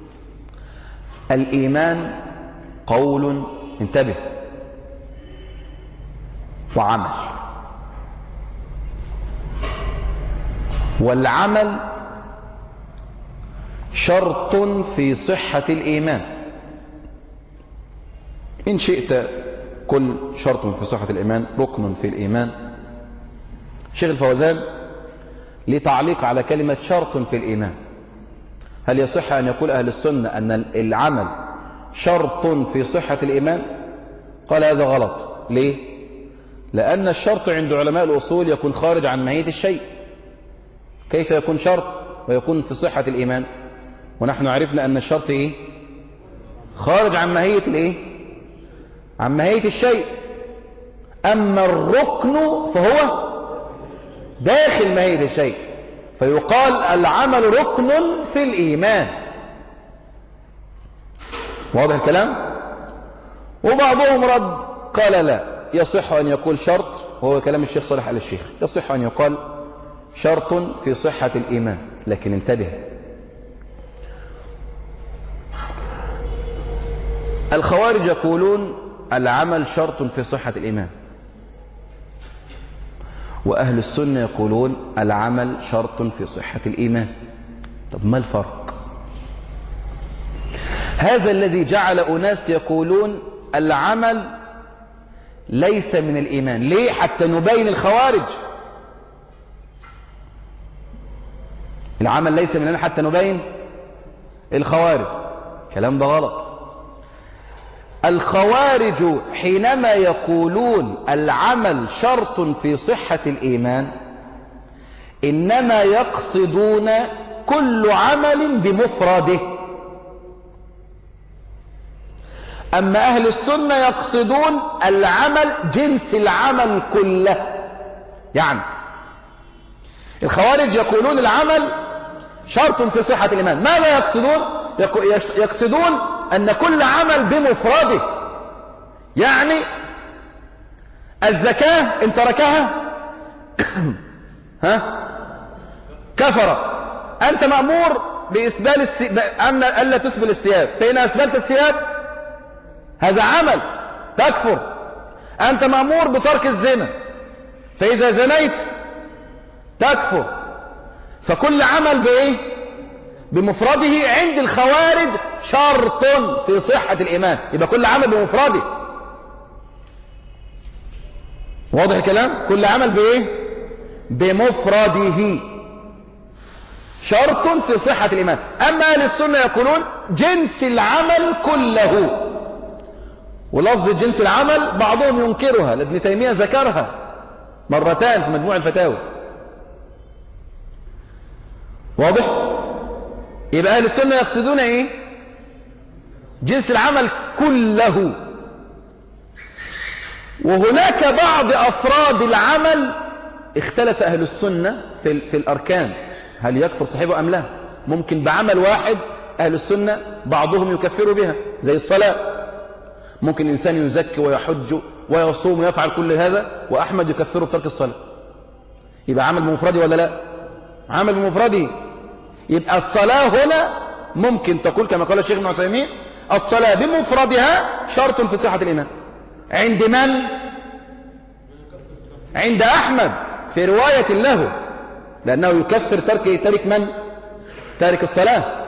الإيمان قول، انتبه، وعمل، والعمل شرط في صحة الإيمان. إن شئت كل شرط في صحة الإيمان، ركن في الإيمان. شيخ الفوزان لتعليق على كلمة شرط في الإيمان: هل يصح أن يقول أهل السنة أن العمل شرط في صحة الإيمان؟ قال هذا غلط. ليه؟ لأن الشرط عند علماء الأصول يكون خارج عن ماهية الشيء. كيف يكون شرط ويكون في صحة الإيمان؟ ونحن عرفنا أن الشرط إيه؟ خارج عن ماهية الإيه؟ عن ماهية الشيء. أما الركن فهو داخل ماهية الشيء، فيقال العمل ركن في الإيمان. واضح الكلام؟ وبعضهم رد قال لا، يصح أن يقول شرط، وهو كلام الشيخ صالح آل الشيخ، يصح أن يقال شرط في صحة الإيمان. لكن انتبه، الخوارج يقولون العمل شرط في صحة الإيمان، وأهل السنة يقولون العمل شرط في صحة الإيمان. طب ما الفرق؟ هذا الذي جعل أناس يقولون العمل ليس من الإيمان. ليه؟ حتى نبين الخوارج. العمل ليس من الإيمان حتى نبين الخوارج. كلام ده غلط. الخوارج حينما يقولون العمل شرط في صحة الإيمان إنما يقصدون كل عمل بمفرده. أما أهل السنة يقصدون العمل، جنس العمل كله. يعني الخوارج يقولون العمل شرط في صحة الإيمان. ماذا يقصدون؟ يقصدون أن كل عمل بمفرده. يعني الزكاة إن تركها كفر. أنت مأمور بإسبال ألا تسبل الثياب، فإن أسبلت الثياب هذا عمل تكفر. أنت مأمور بترك الزنا، فإذا زنيت تكفر. فكل عمل بإيه؟ بمفرده. عند الخوارج شرط في صحة الإيمان، يبقى كل عمل بمفرده. واضح الكلام؟ كل عمل بإيه؟ بمفرده شرط في صحة الإيمان. أما أهل السنة يقولون جنس العمل كله. ولفظ جنس العمل بعضهم ينكرها، ابن تيمية ذكرها مرتان في مجموع الفتاوى. واضح؟ يبقى أهل السنة يقصدون إيه؟ جنس العمل كله. وهناك بعض أفراد العمل اختلف أهل السنة في الأركان، هل يكفر صاحبه أم لا؟ ممكن بعمل واحد أهل السنة بعضهم يكفر بها، زي الصلاة. ممكن إنسان يزكي ويحج ويصوم ويفعل كل هذا، وأحمد يكفره بترك الصلاة. يبقى عمل بمفرده ولا لا؟ عمل بمفرده. يبقى الصلاة هنا ممكن تقول كما قال الشيخ ابن عثيمين الصلاة بمفردها شرط في صحة الإيمان. عند من؟ عند أحمد في رواية له، لأنه يكفر تارك من؟ تارك الصلاة.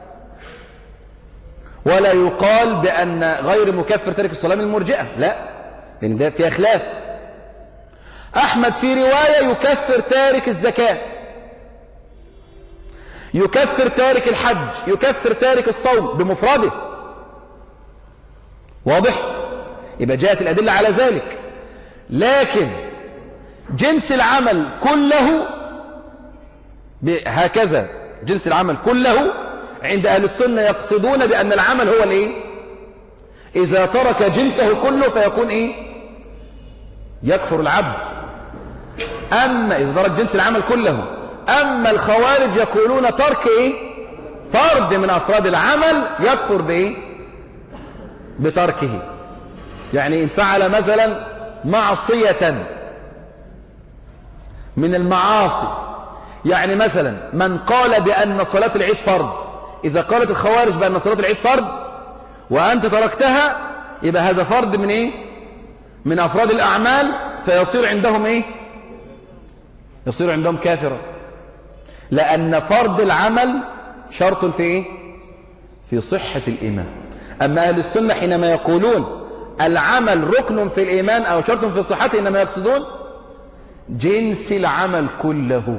ولا يقال بأن غير مكفر تارك الصلاة من المرجئة، لا، لأن ده فيها خلاف. أحمد في رواية يكفر تارك الزكاة، يكفر تارك الحج، يكفر تارك الصوم بمفرده. واضح؟ يبقى جاءت الأدلة على ذلك. لكن جنس العمل كله هكذا جنس العمل كله، عند أهل السنة يقصدون بأن العمل هو الإيه؟ إذا ترك جنسه كله فيكون إيه؟ يكفر العبد. أما إذا ترك جنس العمل كله. أما الخوارج يقولون ترك إيه؟ فرد من أفراد العمل يكفر بإيه؟ بتركه. يعني إن فعل مثلا معصية من المعاصي، يعني مثلا من قال بأن صلاة العيد فرض، إذا قالت الخوارج بأن صلاة العيد فرض وأنت تركتها، يبقى هذا فرد من إيه؟ من أفراد الأعمال، فيصير عندهم إيه؟ يصير عندهم كافرا، لأن فرض العمل شرط في إيه؟ في صحة الإيمان. أما أهل السنة حينما يقولون العمل ركن في الإيمان أو شرط في صحته، إنما يقصدون جنس العمل كله.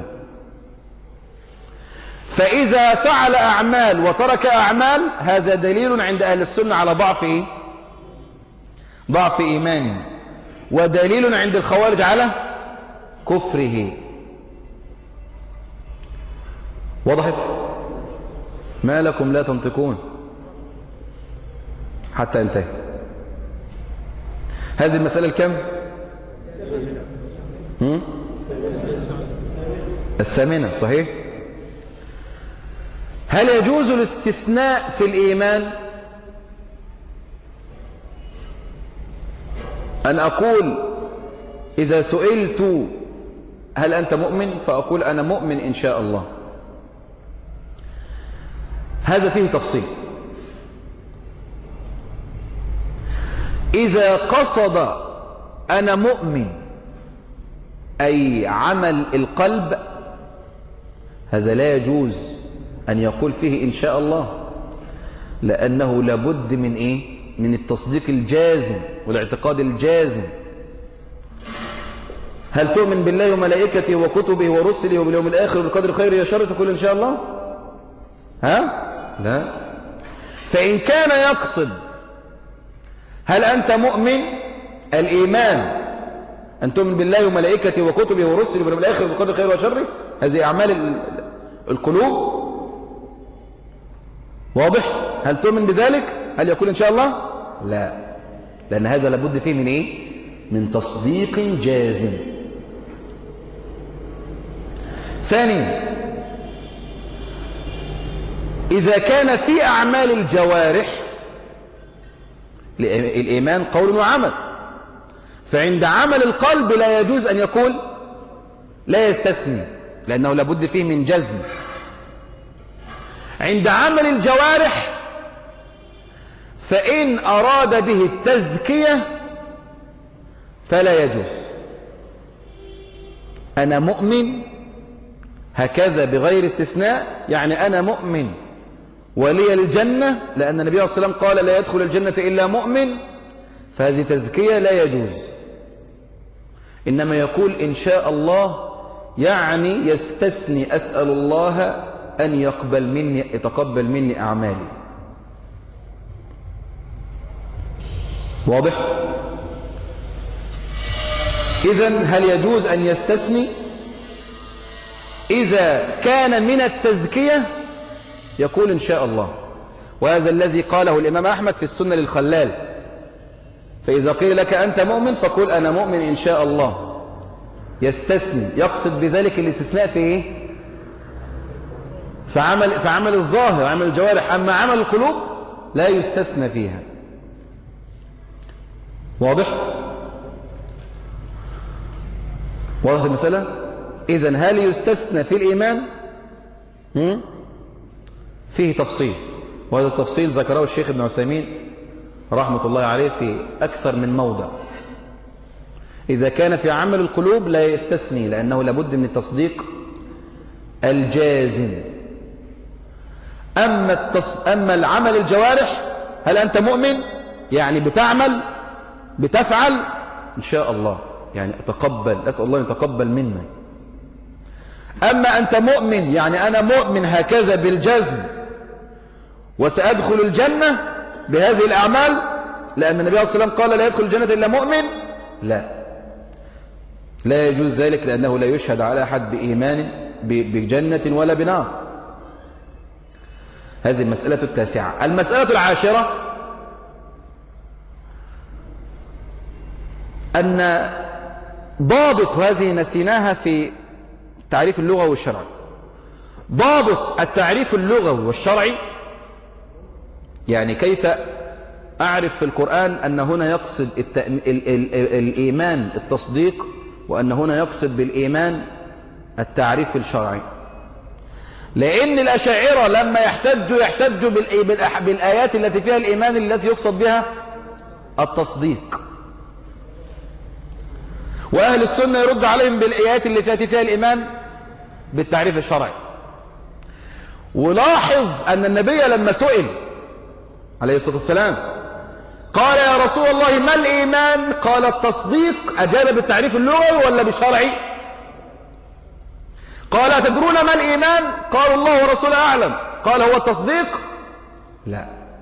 فإذا فعل أعمال وترك أعمال، هذا دليل عند أهل السنة على ضعف إيه؟ ضعف إيمانه، ودليل عند الخوارج على كفره. وضحت؟ ما لكم لا تنطقون حتى انتهي. هذه المسألة الكم؟ الثامنة. صحيح. هل يجوز الاستثناء في الإيمان؟ أن أقول إذا سئلت هل أنت مؤمن فأقول أنا مؤمن إن شاء الله. هذا فيه تفصيل. إذا قصد أنا مؤمن أي عمل القلب، هذا لا يجوز أن يقول فيه إن شاء الله، لأنه لابد من إيه؟ من التصديق الجازم والاعتقاد الجازم. هل تؤمن بالله وملائكته وكتبه ورسله وباليوم الآخر وبالقدر خيره وشره تقول إن شاء الله؟ ها؟ لا. فإن كان يقصد هل أنت مؤمن الإيمان أن تؤمن بالله وملائكته وكتبه ورسله وباليوم الآخر وبالقدر خيره وشره، هذه أعمال القلوب. واضح؟ هل تؤمن بذلك؟ هل يقول إن شاء الله؟ لا، لأن هذا لابد فيه من إيه؟ من تصديق جازم. ثانيا، إذا كان في أعمال الجوارح، الإيمان قول وعمل، فعند عمل القلب لا يجوز أن يقول لا يستثني، لأنه لابد فيه من جزم. عند عمل الجوارح فإن أراد به التزكية فلا يجوز. أنا مؤمن هكذا بغير استثناء، يعني أنا مؤمن ولي الجنة، لأن النبي صلى الله عليه وسلم قال لا يدخل الجنة إلا مؤمن، فهذه تزكية لا يجوز. إنما يقول إن شاء الله، يعني يستثني أسأل الله أن يتقبل مني أعمالي. واضح؟ إذن هل يجوز أن يستثني؟ إذا كان من التزكية يقول إن شاء الله، وهذا الذي قاله الإمام أحمد في السنة للخلال. فإذا قيل لك أنت مؤمن فقل أنا مؤمن إن شاء الله. يستثني، يقصد بذلك الاستثناء في إيه؟ في عمل الظاهر، عمل الجوارح. أما عمل القلوب لا يستثنى فيها. واضح؟ واضح المسألة؟ إذن هل يستثنى في الإيمان؟ فيه تفصيل، وهذا التفصيل ذكره الشيخ ابن عثيمين رحمة الله عليه في أكثر من موضع. إذا كان في عمل القلوب لا يستثني، لأنه لابد من التصديق الجازم. أما العمل الجوارح، هل أنت مؤمن؟ يعني بتفعل إن شاء الله، يعني أتقبل، أسأل الله أن يتقبل منا. أما أنت مؤمن، يعني أنا مؤمن هكذا بالجزم وسأدخل الجنة بهذه الأعمال، لأن النبي صلى الله عليه وسلم قال لا يدخل الجنة إلا مؤمن، لا يجوز ذلك، لأنه لا يشهد على أحد بإيمان بجنة ولا بنار. هذه المسألة التاسعة. المسألة العاشرة أن ضابط هذه نسيناها في تعريف اللغة والشرع. ضابط التعريف اللغوي والشرعي، يعني كيف أعرف في القرآن أن هنا يقصد الإيمان التصديق، وأن هنا يقصد بالإيمان التعريف الشرعي. لأن الأشاعرة لما يحتجوا بالآيات التي فيها الإيمان التي يقصد بها التصديق، وأهل السنة يرد عليهم بالآيات اللي فيها الإيمان بالتعريف الشرعي. ولاحظ أن النبي لما سئل عليه الصلاة والسلام قال يا رسول الله ما الإيمان؟ قال التصديق. أجاب بالتعريف اللغوي ولا بالشرعي؟ قال أتدرون ما الإيمان؟ قال الله ورسوله أعلم. قال هو التصديق؟ لا،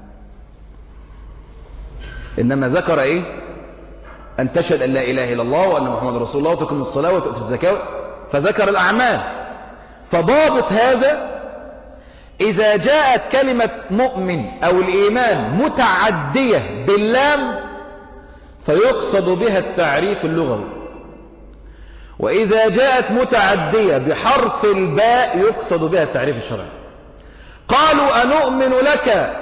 إنما ذكر إيه؟ أن تشهد أن لا إله إلا الله وأن محمد رسول الله وتقيم الصلاة وتؤتي الزكاة، فذكر الأعمال. فضابط هذا إذا جاءت كلمة مؤمن أو الإيمان متعدية باللام فيقصد بها التعريف اللغوي، وإذا جاءت متعدية بحرف الباء يقصد بها التعريف الشرعي. قالوا أنؤمن لك،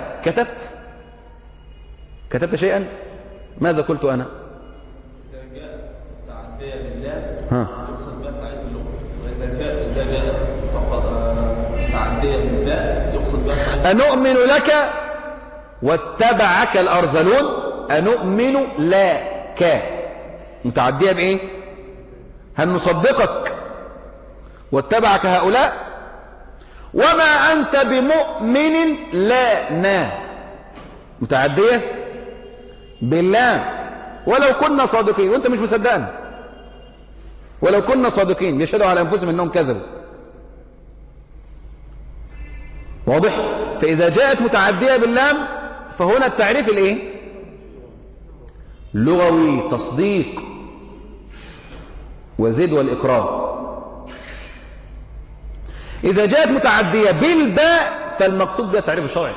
كتبت شيئا؟ ماذا قلت أنا؟ إذا جاءت متعدية باللام يقصد بها التعريف اللغوي، وإذا جاءت متعدية بالباء يقصد بها أنؤمن لك واتبعك الأرذلون. أنؤمن لك متعدية بإيه؟ هل نصدقك واتبعك هؤلاء؟ وما أنت بمؤمن لنا متعدية بالله. ولو كنا صادقين، وانت مش مصدقنا، ولو كنا صادقين يشهدوا على أنفسهم أنهم كذبوا. واضح؟ فإذا جاءت متعدية باللام فهنا التعريف الايه؟ لغوي، تصديق وزد والإقرار. إذا جاءت متعدية بالباء فالمقصود بها التعريف الشرعي.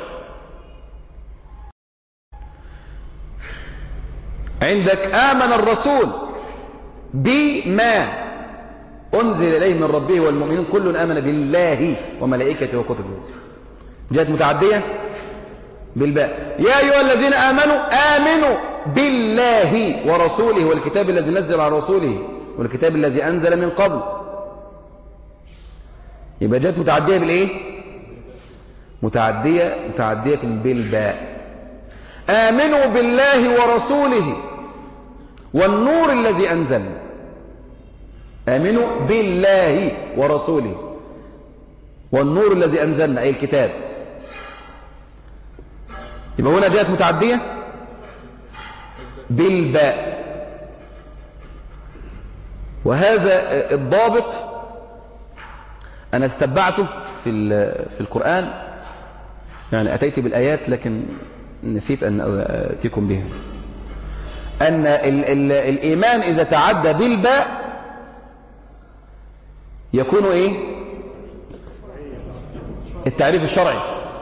عندك آمن الرسول بما أنزل إليه من ربه والمؤمنون كل آمن بالله وملائكته وكتبه. جاءت متعدية بالباء. يا أيها الذين آمنوا بالله ورسوله والكتاب الذي نزل على رسوله والكتاب الذي أنزل من قبل. يبقى جاءت متعدية بالإيه؟ متعدية بالباء. آمنوا بالله ورسوله والنور الذي أنزل. آمنوا بالله ورسوله والنور الذي أنزلنا أي الكتاب. يبقى هنا جاءت متعدية بالباء. وهذا الضابط أنا استبعته في القرآن، يعني أتيت بالآيات لكن نسيت أن أتيكم بها. أن الإيمان إذا تعدى بالباء يكون إيه؟ التعريف الشرعي.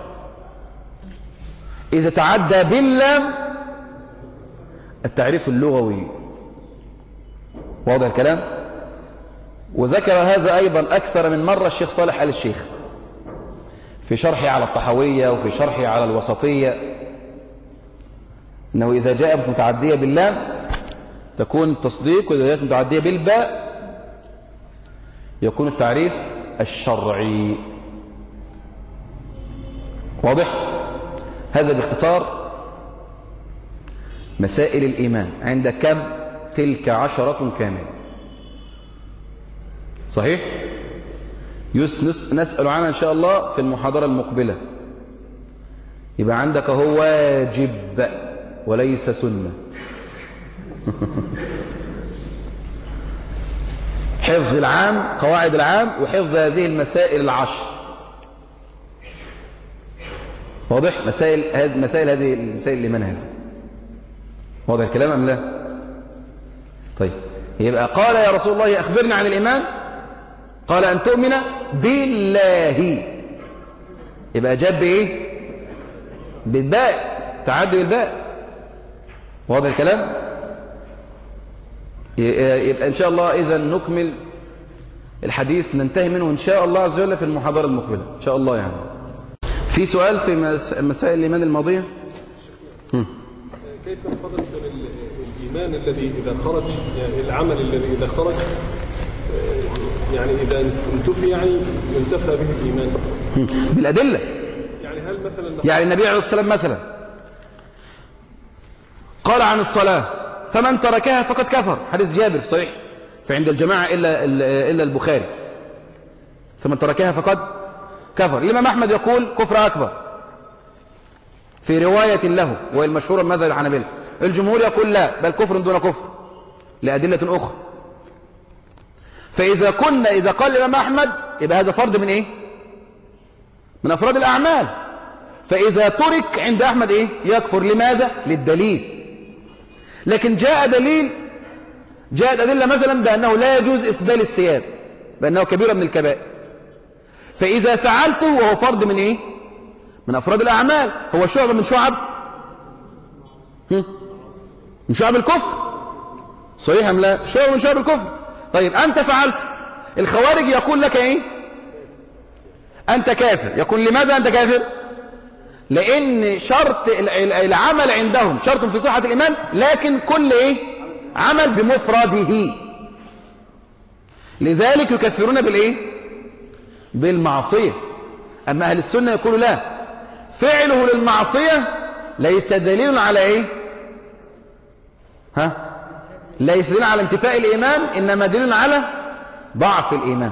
إذا تعدى باللام التعريف اللغوي. واضح الكلام؟ وذكر هذا أيضا أكثر من مرة الشيخ صالح آل الشيخ في شرحه على الطحاوية وفي شرحه على الوسطية، أنه إذا جاءت متعدية باللام تكون التصديق، وإذا جاءت متعدية بالباء يكون التعريف الشرعي. واضح؟ هذا باختصار مسائل الإيمان. عند كم؟ تلك 10 كاملة. صحيح؟ نسأل عنها إن شاء الله في المحاضرة المقبلة. يبقى عندك هو واجب وليس سنة. حفظ العام، قواعد العام، وحفظ هذه المسائل 10. واضح؟ مسائل هذه المسائل الإيمان هذه. واضح الكلام أم لا؟ طيب، يبقى قال يا رسول الله أخبرنا عن الإيمان. قال أن تؤمن بالله، يبقى جاب بإيه؟ بالباء، تعدي بالباء. واضح الكلام؟ يبقى إن شاء الله إذا نكمل الحديث، ننتهي منه إن شاء الله عز وجل في المحاضرة المقبلة إن شاء الله. يعني في سؤال في مسائل الإيمان الماضية؟ كيف نفرق بين الإيمان الذي إذا خرج، يعني العمل الذي إذا خرج، يعني إذا انتفي يعني ينتفى به الإيمان بالأدلة. يعني هل مثلا يعني النبي عليه الصلاة والسلام مثلا قال عن الصلاة فمن تركها فقد كفر، حديث جابر صحيح فعند الجماعة إلا البخاري، فمن تركها فقد كفر. الإمام أحمد يقول كفر أكبر في رواية له وهي المشهورة مذهب الحنابلة. الجمهور يقول لا، بل كفر دون كفر لأدلة أخرى. فإذا قال الإمام أحمد يبقى هذا فرض من إيه؟ من أفراد الأعمال. فإذا ترك عند أحمد إيه؟ يكفر. لماذا؟ للدليل. لكن جاء أدلة مثلا بأنه لا يجوز إسبال الثياب، بأنه كبيرة من الكبائر، فإذا فعلته وهو فرض من إيه؟ من أفراد الأعمال، هو شعب من شعب الكفر، صحيح أم لا؟ شعب من شعب الكفر. طيب أنت فعلت، الخوارج يقول لك إيه؟ أنت كافر. يقول لماذا أنت كافر؟ لأن شرط العمل عندهم شرط في صحة الإيمان، لكن كل إيه؟ عمل بمفرده، لذلك يكفرون بالإيه؟ بالمعصية. أما أهل السنة يقولوا لا، فعله للمعصية ليس دليل على إيه؟ ليس دليل على انتفاء الإيمان، إنما دليل على ضعف الإيمان.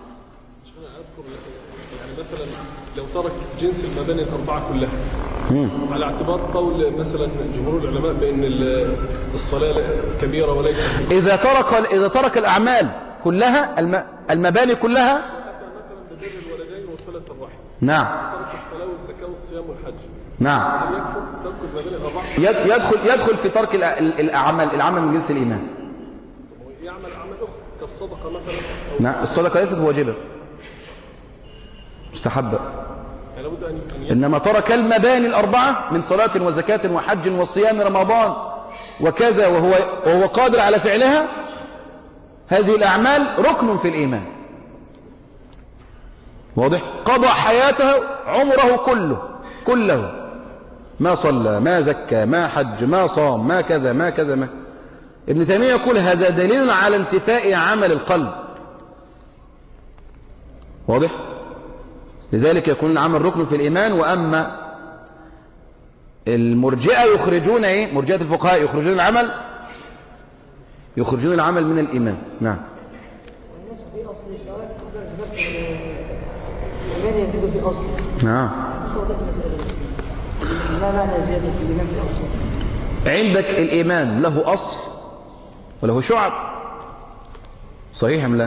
يعني مثلا لو ترك جنس المباني الأربعة كلها على اعتبار قول مثلا جمهور العلماء بأن الصلاة كبيرة وليس إذا ترك الأعمال كلها، المباني كلها، مثلا ببر الوالدين وصلة الرحم، نعم، ترك الصلاة والزكاة والصيام والحج، نعم، يكفر ترك المباني الأربعة؟ يدخل في ترك العمل من جنس الإيمان. يعمل أعمال أخرى كالصدقة مثلا. نعم، الصدقة ليست واجبة، مستحبة. إنما ترك المباني الأربعة من صلاة وزكاة وحج وصيام رمضان وكذا وهو قادر على فعلها، هذه الأعمال ركن في الإيمان. واضح؟ قضى حياته عمره كله ما صلى ما زكى ما حج ما صام ما كذا ما كذا ما. ابن تيمية يقول هذا دليل على انتفاء عمل القلب. واضح؟ لذلك يكون العمل ركن في الإيمان. وأما المرجئة يخرجون إيه؟ مرجئة الفقهاء يخرجون العمل من الإيمان. نعم. والناس في أصل سواء الإيمان يزيد في أصل. نعم. ما معنى زيادة الإيمان في أصل؟ عندك الإيمان له أصل وله شعب، صحيح أم لا؟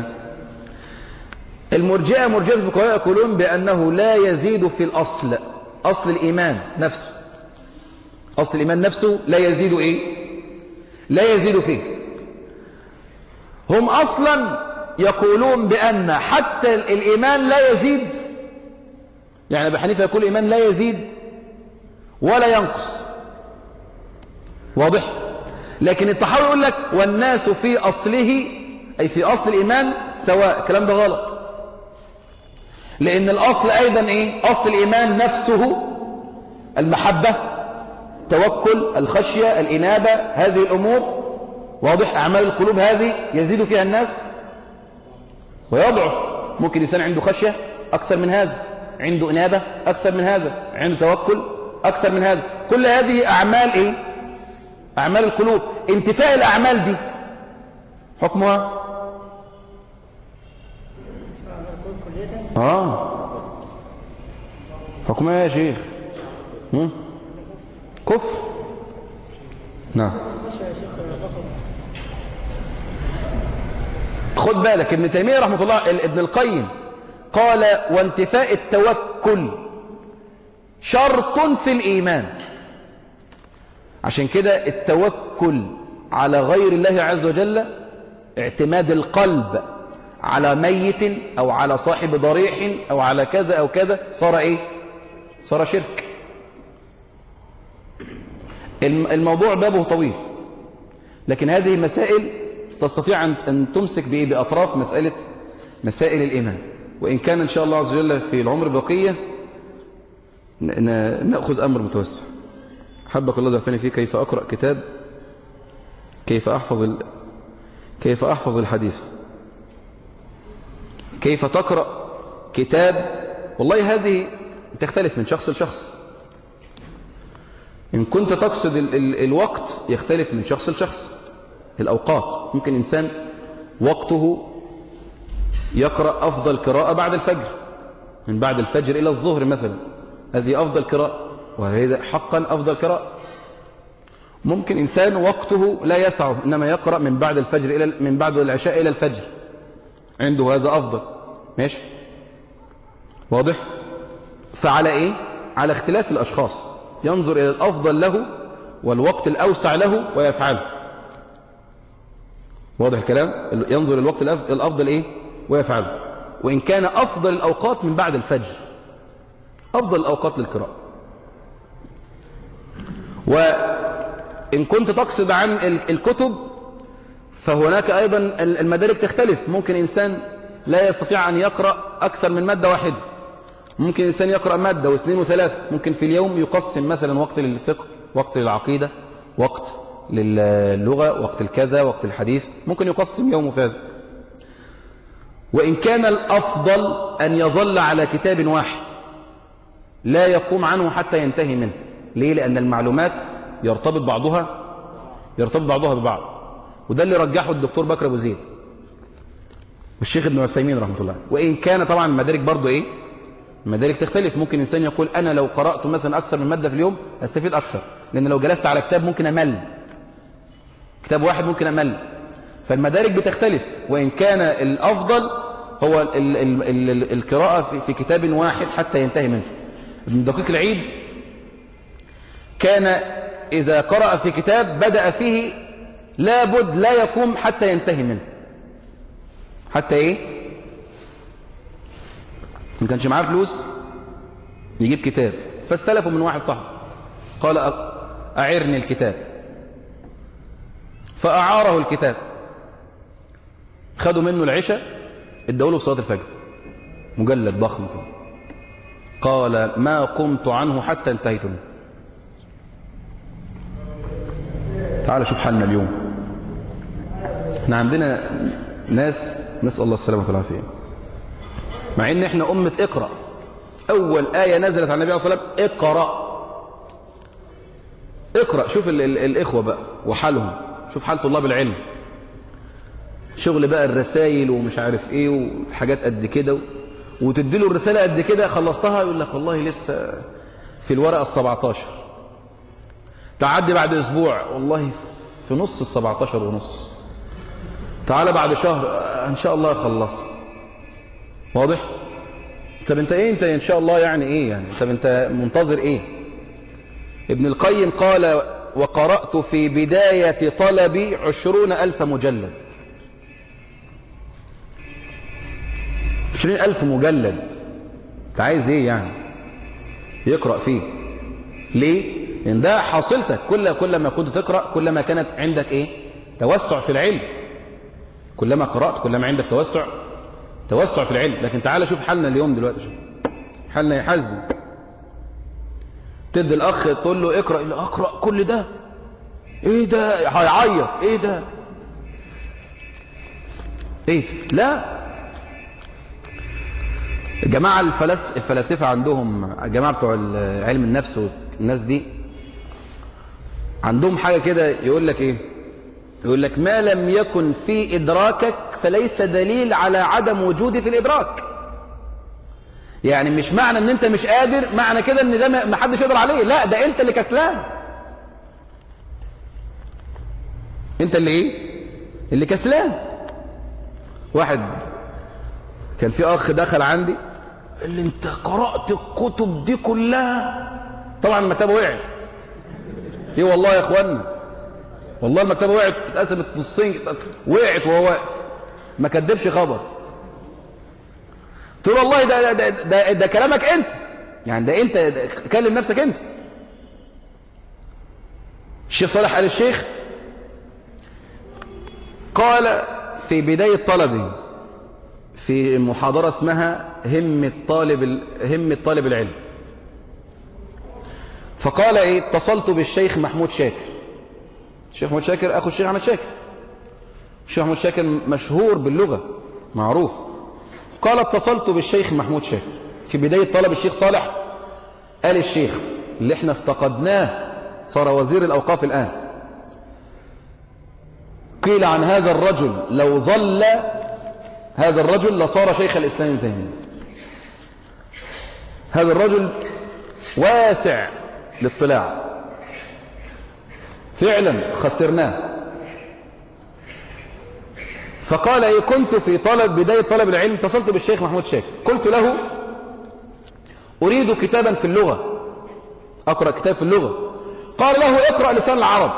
مرجئة الفقهاء يقولون بأنه لا يزيد في الأصل، أصل الإيمان نفسه، أصل الإيمان نفسه لا يزيد إيه؟ لا يزيد فيه. هم أصلا يقولون بأن حتى الإيمان لا يزيد، يعني أبو حنيفة يقول الإيمان لا يزيد ولا ينقص. واضح؟ لكن الطحاوي يقول لك والناس في أصله، أي في أصل الإيمان سواء. الكلام ده غلط، لأن الأصل أيضا إيه؟ أصل الإيمان نفسه المحبة، توكل، الخشية، الإنابة، هذه الأمور. واضح؟ أعمال القلوب هذه يزيد فيها الناس ويضعف. ممكن إنسان عنده خشية أكثر من هذا، عنده إنابة أكثر من هذا، عنده توكل أكثر من هذا. كل هذه أعمال إيه؟ أعمال القلوب. انتفاء الأعمال دي حكمها حكمها يا شيخ كفر. نعم. خد بالك ابن تيمية رحمة الله، ابن القيم قال وانتفاء التوكل شرط في الإيمان. عشان كده التوكل على غير الله عز وجل، اعتماد القلب على ميت أو على صاحب ضريح أو على كذا أو كذا صار إيه؟ صار شرك. الموضوع بابه طويل، لكن هذه مسائل تستطيع أن تمسك بإيه؟ بأطراف مسائل الإيمان. وإن كان إن شاء الله عز وجل في العمر بقية نأخذ أمر متوسع. حبك الله زعفني فيه كيف أقرأ كتاب، كيف أحفظ الحديث، كيف تقرأ كتاب. والله هذه تختلف من شخص لشخص. إن كنت تقصد الوقت يختلف من شخص لشخص. الأوقات ممكن إنسان وقته يقرأ أفضل قراءة بعد الفجر، من بعد الفجر إلى الظهر مثلا، هذه أفضل قراءة، وهذا حقا أفضل قراءة. ممكن إنسان وقته لا يسعه، إنما يقرأ من بعد الفجر من بعد العشاء إلى الفجر، عنده هذا أفضل. ماشي، واضح؟ فعلى إيه؟ على اختلاف الأشخاص، ينظر إلى الأفضل له والوقت الأوسع له ويفعله. واضح الكلام؟ ينظر الوقت الأفضل إيه؟ ويفعله. وإن كان أفضل الأوقات من بعد الفجر، أفضل الأوقات للقراءة. وإن كنت تقصد عن الكتب فهناك أيضا المدارك تختلف. ممكن إنسان لا يستطيع أن يقرأ أكثر من مادة واحدة، ممكن إنسان يقرأ مادة واثنين وثلاثة، ممكن في اليوم يقسم مثلا وقت للفقه، وقت للعقيدة، وقت للغة، وقت الكذا، وقت الحديث، ممكن يقسم يومه في هذا. وإن كان الأفضل أن يظل على كتاب واحد لا يقوم عنه حتى ينتهي منه. ليه؟ لأن المعلومات يرتبط بعضها ببعض. وده اللي رجحه الدكتور بكر أبو زيد والشيخ ابن عثيمين رحمة الله. وإن كان طبعا المدارك برضو إيه؟ المدارك تختلف. ممكن إنسان يقول أنا لو قرأت مثلا أكثر من مادة في اليوم أستفيد أكثر، لأن لو جلست على كتاب ممكن أمل، كتاب واحد ممكن أمل. فالمدارك بتختلف. وإن كان الأفضل هو القراءة في كتاب واحد حتى ينتهي منه. ابن دقيق العيد كان إذا قرأ في كتاب بدأ فيه لابد لا يقوم حتى ينتهي منه. حتى إيه؟ ما كانش معاه فلوس يجيب كتاب، فاستلفوا من واحد صاحبه، قال أعرني الكتاب، فأعاره الكتاب، خدوا منه العشاء، ادوا له صلاة الفجر، مجلد ضخم كده، قال ما قمت عنه حتى انتهيت منه. تعال شوف حالنا اليوم. احنا عندنا ناس نسأل الله السلامة والعافية، مع ان احنا أمة اقرأ. أول آية نزلت على النبي عليه الصلاة والسلام اقرأ. اقرأ. شوف الإخوة بقى وحالهم، شوف حال طلاب العلم، شغل بقى الرسائل ومش عارف ايه وحاجات قد كده، وتدي له الرسالة قد كده، خلصتها يقول لك والله لسه في الورقة 17. تعدي بعد أسبوع والله في نص 17 ونص. تعالى بعد شهر إن شاء الله خلص. واضح؟ طب انت ايه؟ انت ان شاء الله يعني ايه يعني؟ طب انت منتظر ايه؟ ابن القيم قال وقرأت في بداية طلبي 20,000 مجلد. 20,000 مجلد. انت عايز ايه يعني يقرأ فيه؟ ليه؟ لان ده حاصلتك. كل ما كنت تقرأ كل ما كانت عندك ايه؟ توسع في العلم. كلما قرأت كلما عندك توسع في العلم. لكن تعال شوف حالنا اليوم دلوقتي، شوف حالنا يحزن. تدي الأخ تقول له اقرأ، يقول له أقرأ كل ده؟ ايه ده؟ هيعيط. ايه ده؟ ايه؟ لا. الجماعة الفلاسفة عندهم، الجماعة بتوع علم النفس والناس دي عندهم حاجة كده، يقول لك ايه؟ يقول لك ما لم يكن في إدراكك فليس دليل على عدم وجوده في الإدراك. يعني مش معنى ان انت مش قادر معنى كده ان ده ما حدش يقدر عليه. لا، ده انت اللي كسلان. انت اللي ايه؟ اللي كسلان. واحد كان في اخ دخل عندي قال لي انت قرأت الكتب دي كلها؟ طبعا المكتبة وقعت. ايه والله يا اخوانا، والله المكتبة وقعت، اتقسمت نصين، وقعت وهو واقف، ما كدبش خبر. قلت له والله ده كلامك أنت، يعني ده أنت كلم نفسك أنت. الشيخ صالح آل الشيخ قال في بداية طلبه في محاضرة اسمها همة طالب العلم، فقال ايه: اتصلت بالشيخ محمود شاكر. الشيخ محمود شاكر أخو الشيخ أحمد شاكر. الشيخ محمود شاكر مشهور باللغة، معروف. قال: اتصلت بالشيخ محمود شاكر في بداية طلب الشيخ صالح آل الشيخ اللي احنا افتقدناه، صار وزير الأوقاف الآن. قيل عن هذا الرجل لو ظل هذا الرجل لصار شيخ الإسلام ابن تيمية. هذا الرجل واسع الاطلاع، فعلا خسرناه. فقال ايه: كنت في بداية طلب العلم، اتصلت بالشيخ محمود شاكر، قلت له: أريد كتابا في اللغة، أقرأ كتاب في اللغة. قال له: اقرأ لسان العرب.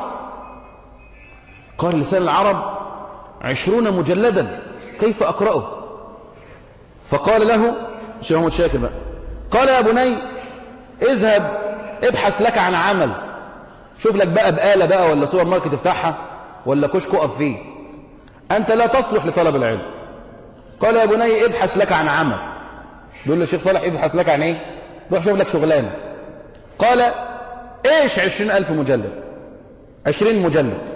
قال: لسان العرب 20 مجلدا، كيف أقرأه؟ فقال له الشيخ محمود شاكر بقى، قال: يا بني اذهب ابحث لك عن عمل، شوف لك بقى بقالة بقى ولا سوبر ماركت افتحها ولا كشك اقف فيه، أنت لا تصلح لطلب العلم. قال: يا بني ابحث لك عن عمل. بيقول له الشيخ صالح: ابحث لك عن ايه؟ روح شوف لك شغلانة. قال: ايش 20,000 مجلد؟ 20 مجلد.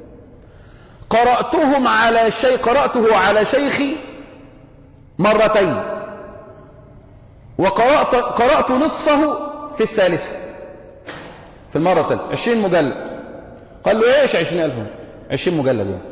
قرأته على شيخي مرتين، وقرأت نصفه في الثالثة، في المرة الثالثة 20 مجلد. قال له: ايش 20,000؟ 20 مجلد يعني.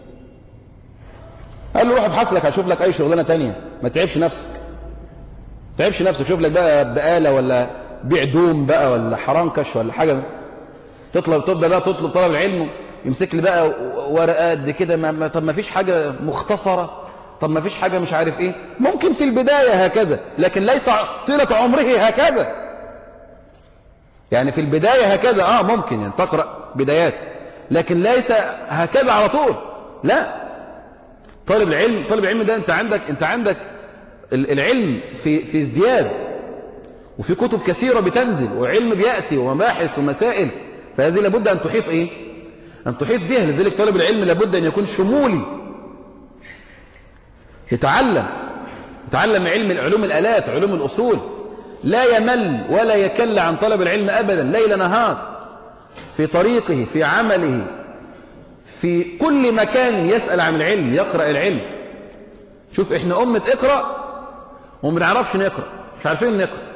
قال له: روح ابحث لك، هشوف لك اي شغلانة تانية، ما تعبش نفسك، شوف لك بقى بقالة ولا بيع دوم بقى ولا حرنكش ولا حاجة. تبدأ بقى تطلب طلب العلم، يمسك لي بقى ورقات دي كده، طب ما فيش حاجة مختصرة، طب ما فيش حاجة مش عارف ايه. ممكن في البداية هكذا، لكن ليس طيلة عمره هكذا. يعني في البداية هكذا ممكن يعني تقرأ بدايات، لكن ليس هكذا على طول. لا، طالب العلم ده انت عندك العلم في ازدياد، وفي كتب كثيرة بتنزل، وعلم بيأتي، ومباحث ومسائل، فهذه لابد أن تحيط أن تحيط بها. لذلك طالب العلم لابد أن يكون شمولي، يتعلم علوم الآلات، علوم الأصول، لا يمل ولا يكل عن طلب العلم أبدا، ليل نهار، في طريقه، في عمله، في كل مكان يسأل عن العلم، يقرأ العلم. شوف احنا أمة اقرأ وما بنعرفش نقرأ، مش عارفين نقرأ.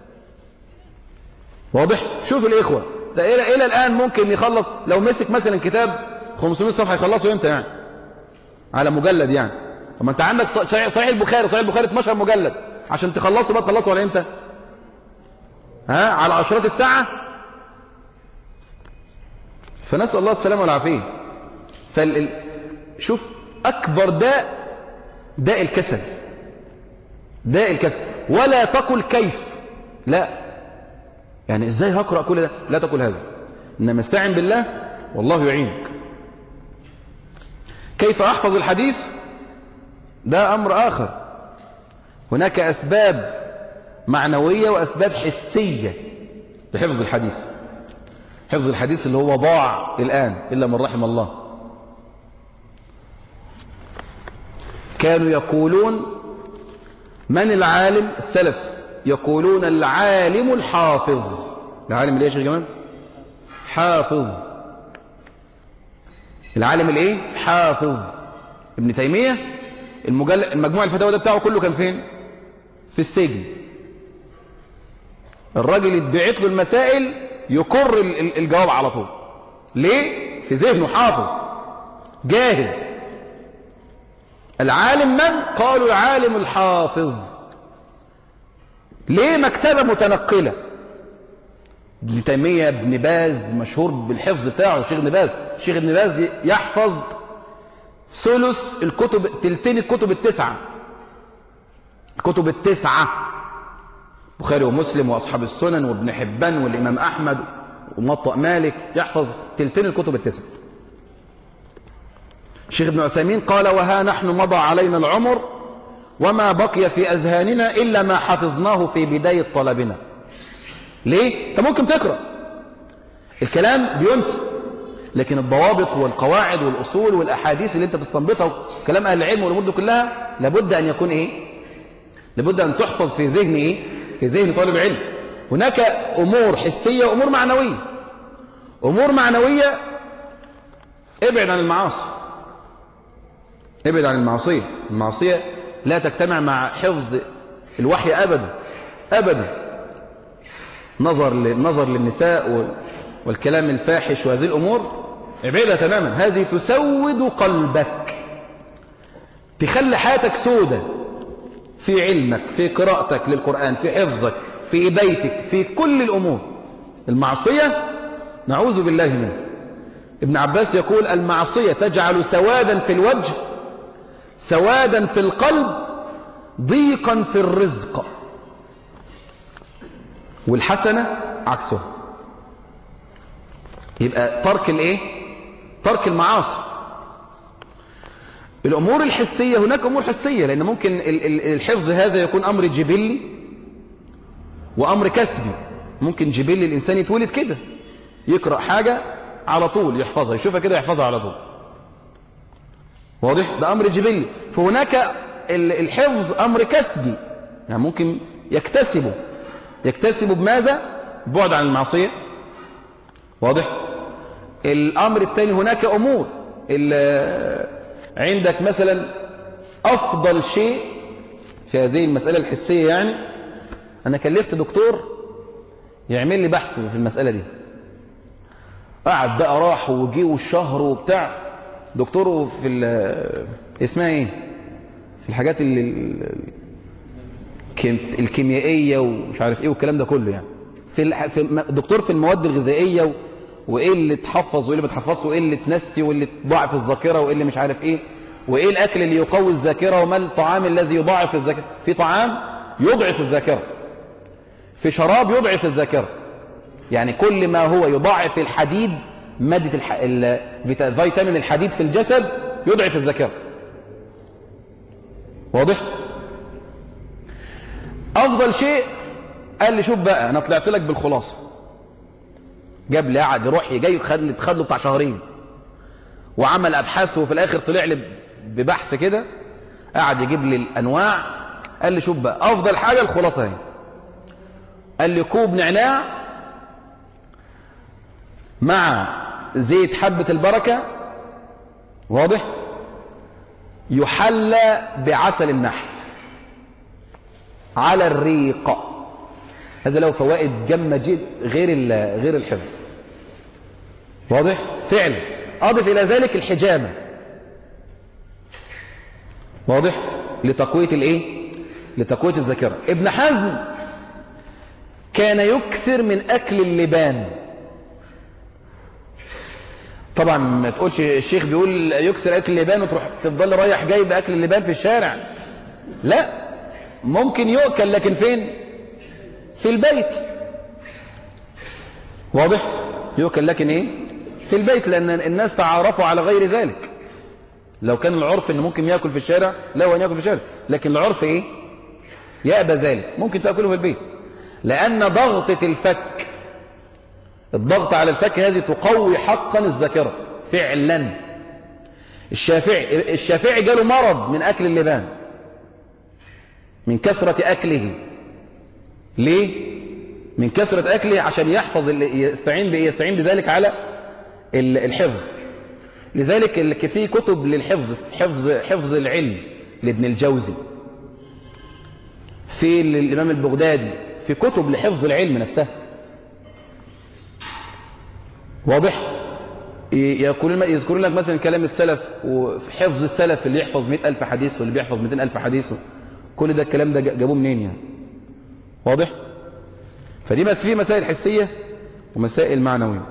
واضح؟ شوف الإخوة ده إلى الآن ممكن يخلص، لو مسك مثلا كتاب 500 صفحة يخلصه امتى يعني؟ على مجلد يعني. طب ما انت عندك صحيح البخاري 12 مجلد، عشان تخلصه بقى تخلصه على امتى؟ على عشرات الساعة. فنسأل الله السلامة والعافية. شوف أكبر داء الكسل، ولا تقل كيف، لا، يعني ازاي هقرأ كل ده؟ لا تقل هذا، انما استعن بالله والله يعينك. كيف أحفظ الحديث؟ ده أمر آخر. هناك أسباب معنوية وأسباب حسية لحفظ الحديث. حفظ الحديث اللي هو ضاع الآن إلا من رحم الله. كانوا يقولون من العالم؟ السلف يقولون العالم الحافظ. العالم اللي ايش يا جماعه؟ حافظ. العالم الايه؟ حافظ. ابن تيمية المجموع الفتاوى ده بتاعه كله كان فين؟ في السجن. الراجل يتبعت له المسائل يقر الجواب على طول. ليه؟ في ذهنه حافظ جاهز. العالم من؟ قالوا العالم الحافظ. ليه؟ مكتبة متنقلة. ابن تيمية، ابن باز مشهور بالحفظ بتاعه. الشيخ ابن باز يحفظ ثلث الكتب، تلتين الكتب التسعة. بخاري ومسلم وأصحاب السنن وابن حبان والإمام أحمد وموطأ مالك، يحفظ تلتين الكتب التسعة. الشيخ ابن عثيمين قال وها نحن مضى علينا العمر وما بقي في أذهاننا إلا ما حفظناه في بداية طلبنا. ليه؟ أنت ممكن تقرأ الكلام بينسى، لكن الضوابط والقواعد والأصول والأحاديث اللي أنت بتستنبطها وكلام أهل العلم والأمور دي كلها لابد أن يكون إيه؟ لابد أن تحفظ في ذهن إيه؟ في ذهن طالب العلم. هناك أمور حسية وأمور معنوية. أمور معنوية ابعد عن المعاصي، ابعد عن المعصية. المعصية لا تجتمع مع حفظ الوحي أبدا أبدا. نظر للنساء والكلام الفاحش وهذه الأمور ابعدها تماما. هذه تسود قلبك، تخلي حياتك سودة في علمك، في قراءتك للقرآن، في حفظك، في بيتك، في كل الأمور. المعصية نعوذ بالله منه. ابن عباس يقول المعصية تجعل سوادا في الوجه، سوادا في القلب، ضيقا في الرزق، والحسنة عكسها. يبقى ترك الايه؟ ترك المعاصي. الأمور الحسية، هناك أمور حسية، لأن ممكن الحفظ هذا يكون أمر جبلي وأمر كسبي. ممكن جبلي الإنسان يتولد كده، يقرأ حاجة على طول يحفظها، يشوفها كده يحفظها على طول. واضح؟ ده أمر جبلي. فهناك الحفظ أمر كسبي، يعني ممكن يكتسبه بماذا؟ بعد عن المعصية. واضح؟ الأمر الثاني هناك أمور عندك مثلا أفضل شيء في هذه المسألة الحسية. يعني أنا كلفت دكتور يعمل لي بحث في المسألة دي، قعد بقى راح وجي والشهر وبتاع. دكتور في اسمها ايه، في الحاجات الكيميائية ومش عارف ايه والكلام ده كله، يعني في دكتور في المواد الغذائية وايه اللي تحفظ وايه اللي ما تحفظش وايه اللي تنسي وايه اللي تضاعف الذاكرة وايه اللي مش عارف ايه، وايه الاكل اللي يقوي الذاكرة وما الطعام الذي يضاعف الذاكرة. في طعام يضعف الذاكرة، في شراب يضعف الذاكرة. يعني كل ما هو يضاعف الحديد، مادة فيتامين الحديد في الجسد، يضعف الذاكرة. واضح؟ أفضل شيء قال لي شوف بقى أنا طلعت لك بالخلاصة. جاب لي قعد يروح يجي خد له بتاع شهرين وعمل أبحاث، وفي الآخر طلع لي ببحث كده، قعد يجيب لي الأنواع. قال لي شوف بقى أفضل حاجة الخلاصة هي. قال لي كوب نعناع مع زيت حبة البركة، واضح، يحلى بعسل النحل على الريق. هذا له فوائد جمة جدا غير الحفظ. واضح؟ فعلا. أضف إلى ذلك الحجامة. واضح؟ لتقوية الإيه؟ لتقوية الذاكرة. ابن حزم كان يكثر من أكل اللبان. طبعا ما تقولش الشيخ بيقول يكسر أكل اللبان وتروح تفضل رايح جاي بأكل اللبان في الشارع. لا، ممكن يؤكل، لكن فين؟ في البيت. واضح؟ يؤكل لكن ايه؟ في البيت، لأن الناس تعارفوا على غير ذلك. لو كان العرف ان ممكن يأكل في الشارع، لا، هو أن يأكل في الشارع، لكن العرف ايه؟ يأبى ذلك. ممكن تأكله في البيت، لأن ضغطة الفك، الضغط على الفك هذه تقوي حقا الذاكرة فعلا. الشافعي جاله مرض من أكل اللبان، من كثرة أكله. ليه؟ من كثرة أكله عشان يحفظ، يستعين بذلك على الحفظ. لذلك في كتب للحفظ، حفظ العلم لابن الجوزي، في الإمام البغدادي، في كتب لحفظ العلم نفسها. واضح؟ يذكرون لك مثلا كلام السلف وحفظ السلف، اللي يحفظ 100,000 حديث واللي بيحفظ 200,000 حديث، كل ده الكلام ده جابوه منين يعني؟ واضح؟ فدي بس فيه مسائل حسية ومسائل معنوية.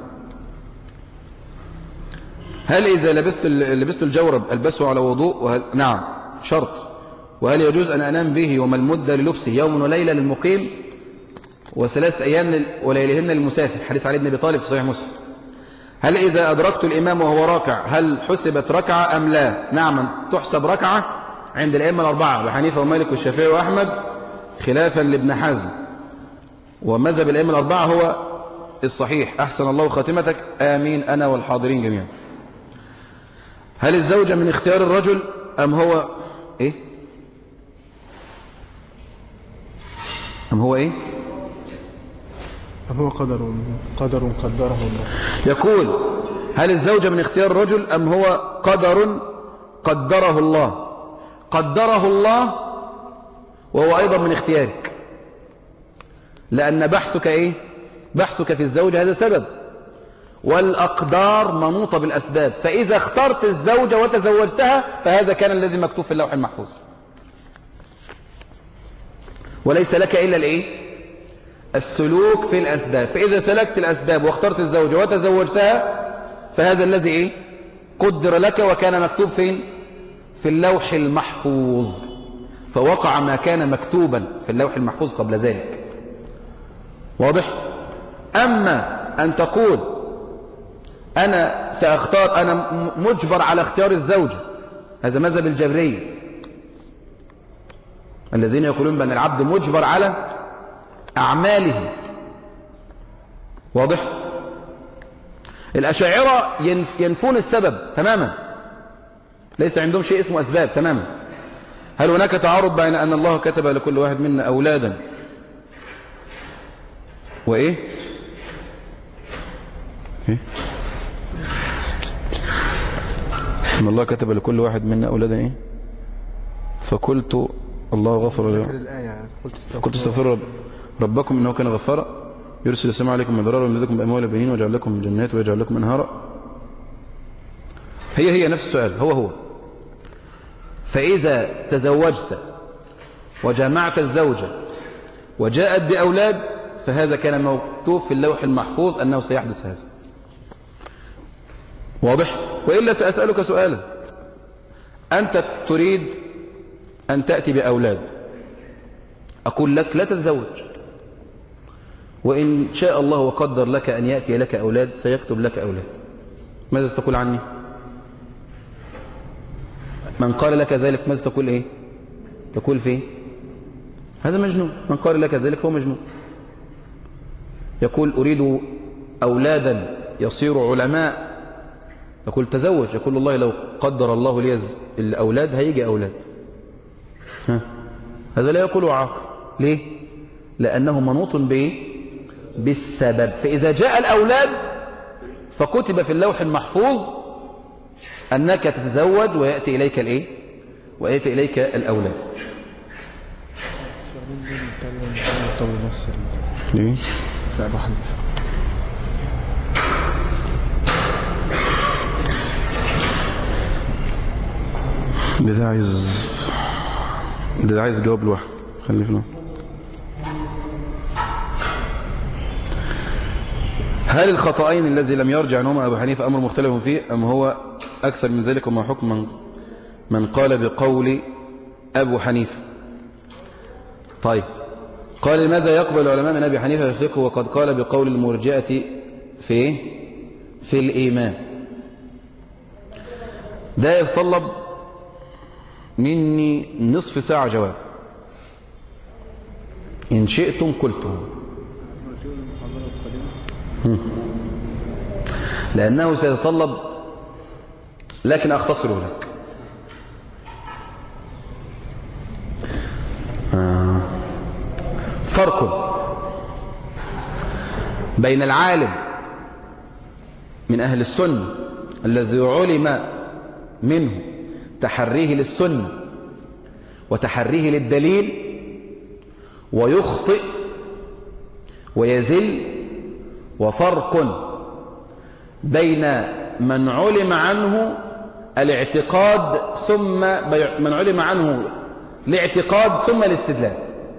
هل إذا لبست الجورب ألبسه على وضوء؟ نعم، شرط. وهل يجوز أن أنام به؟ وما المدة للبسه؟ يوم وليلة للمقيم، و3 أيام وليلهن للمسافر. حديث علي بن أبي طالب في صحيح مسلم. هل إذا أدركت الإمام وهو راكع هل حسبت ركعة أم لا؟ نعم، تحسب ركعة عند الأئمة الأربعة أبي حنيفة ومالك والشافعي وأحمد، خلافا لابن حزم. ومذهب الأئمة الأربعة هو الصحيح. أحسن الله خاتمتك، آمين أنا والحاضرين جميعا. هل الزوجة من اختيار الرجل أم هو إيه؟ أم هو إيه؟ أم هو قدر قدره الله. يقول هل الزوجة من اختيار الرجل أم هو قدر قدره الله؟ قدره الله وهو أيضا من اختيارك، لأن بحثك إيه؟ بحثك في الزوجة هذا سبب، والأقدار منوطة بالأسباب، فإذا اخترت الزوجة وتزوجتها فهذا كان الذي مكتوب في اللوح المحفوظ، وليس لك إلا الإيه؟ السلوك في الأسباب. فإذا سلكت الأسباب واخترت الزوجة وتزوجتها فهذا الذي إيه؟ قدر لك وكان مكتوب فين؟ في اللوح المحفوظ، فوقع ما كان مكتوبا في اللوح المحفوظ قبل ذلك. واضح؟ أما أن تقول أنا سأختار، أنا مجبر على اختيار الزوجة، هذا مذهب الجبرية الذين يقولون بأن العبد مجبر على أعماله. واضح؟ الأشاعرة ينفون السبب تماما، ليس عندهم شيء اسمه أسباب تماما. هل هناك تعارض بين أن الله كتب لكل واحد منا أولادا وإيه؟ إيه؟ أن الله كتب لكل واحد منا أولادا إيه؟ فقلت الله غفر لي، قلت استغفروا ربكم إنه كان غفارا يرسل السماء عليكم مدرارا ويمددكم بأموال وبنين ويجعل لكم جنات ويجعل لكم أنهارا. هي نفس السؤال، هو فإذا تزوجت وجمعت الزوجة وجاءت بأولاد فهذا كان مكتوب في اللوح المحفوظ أنه سيحدث هذا. واضح؟ وإلا سأسألك سؤالا، أنت تريد أن تأتي بأولاد، أقول لك لا تتزوج، وإن شاء الله وقدر لك أن يأتي لك أولاد سيكتب لك أولاد، ماذا ستقول عني؟ من قال لك ذلك ماذا تقول إيه؟ تقول فيه هذا مجنون. من قال لك ذلك فهو مجنون. يقول أريد أولادا يصيروا علماء، يقول تزوج، يقول الله لو قدر الله لي الأولاد هيجي أولاد. هذا لا يقول عاقل. ليه؟ لأنه منوط بإيه؟ بالسبب. فإذا جاء الأولاد فكتب في اللوح المحفوظ أنك تتزوج ويأتي إليك الإيه؟ ويأتي إليك الأولاد. ليه؟ لا أبو حنيفة. ده عايز جواب لوحده، خليه في هل الخطأين الذي لم يرجع عنهما أبو حنيفة أمر مختلف فيه أم هو أكثر من ذلك؟ وما حكم من قال بقول أبو حنيفة؟ طيب، قال لماذا يقبل العلماء من أبي حنيفة في الفقه وقد قال بقول المرجئة في الإيمان؟ ده يتطلب مني نصف ساعة جواب، إن شئتم قلته، لأنه سيتطلب، لكن أختصره لك. فرق بين العالم من أهل السنة الذي علم منه تحريه للسنة وتحريه للدليل ويخطئ ويزل، وفرق بين من علم عنه الاعتقاد ثم من علم عنه الاعتقاد ثم الاستدلال.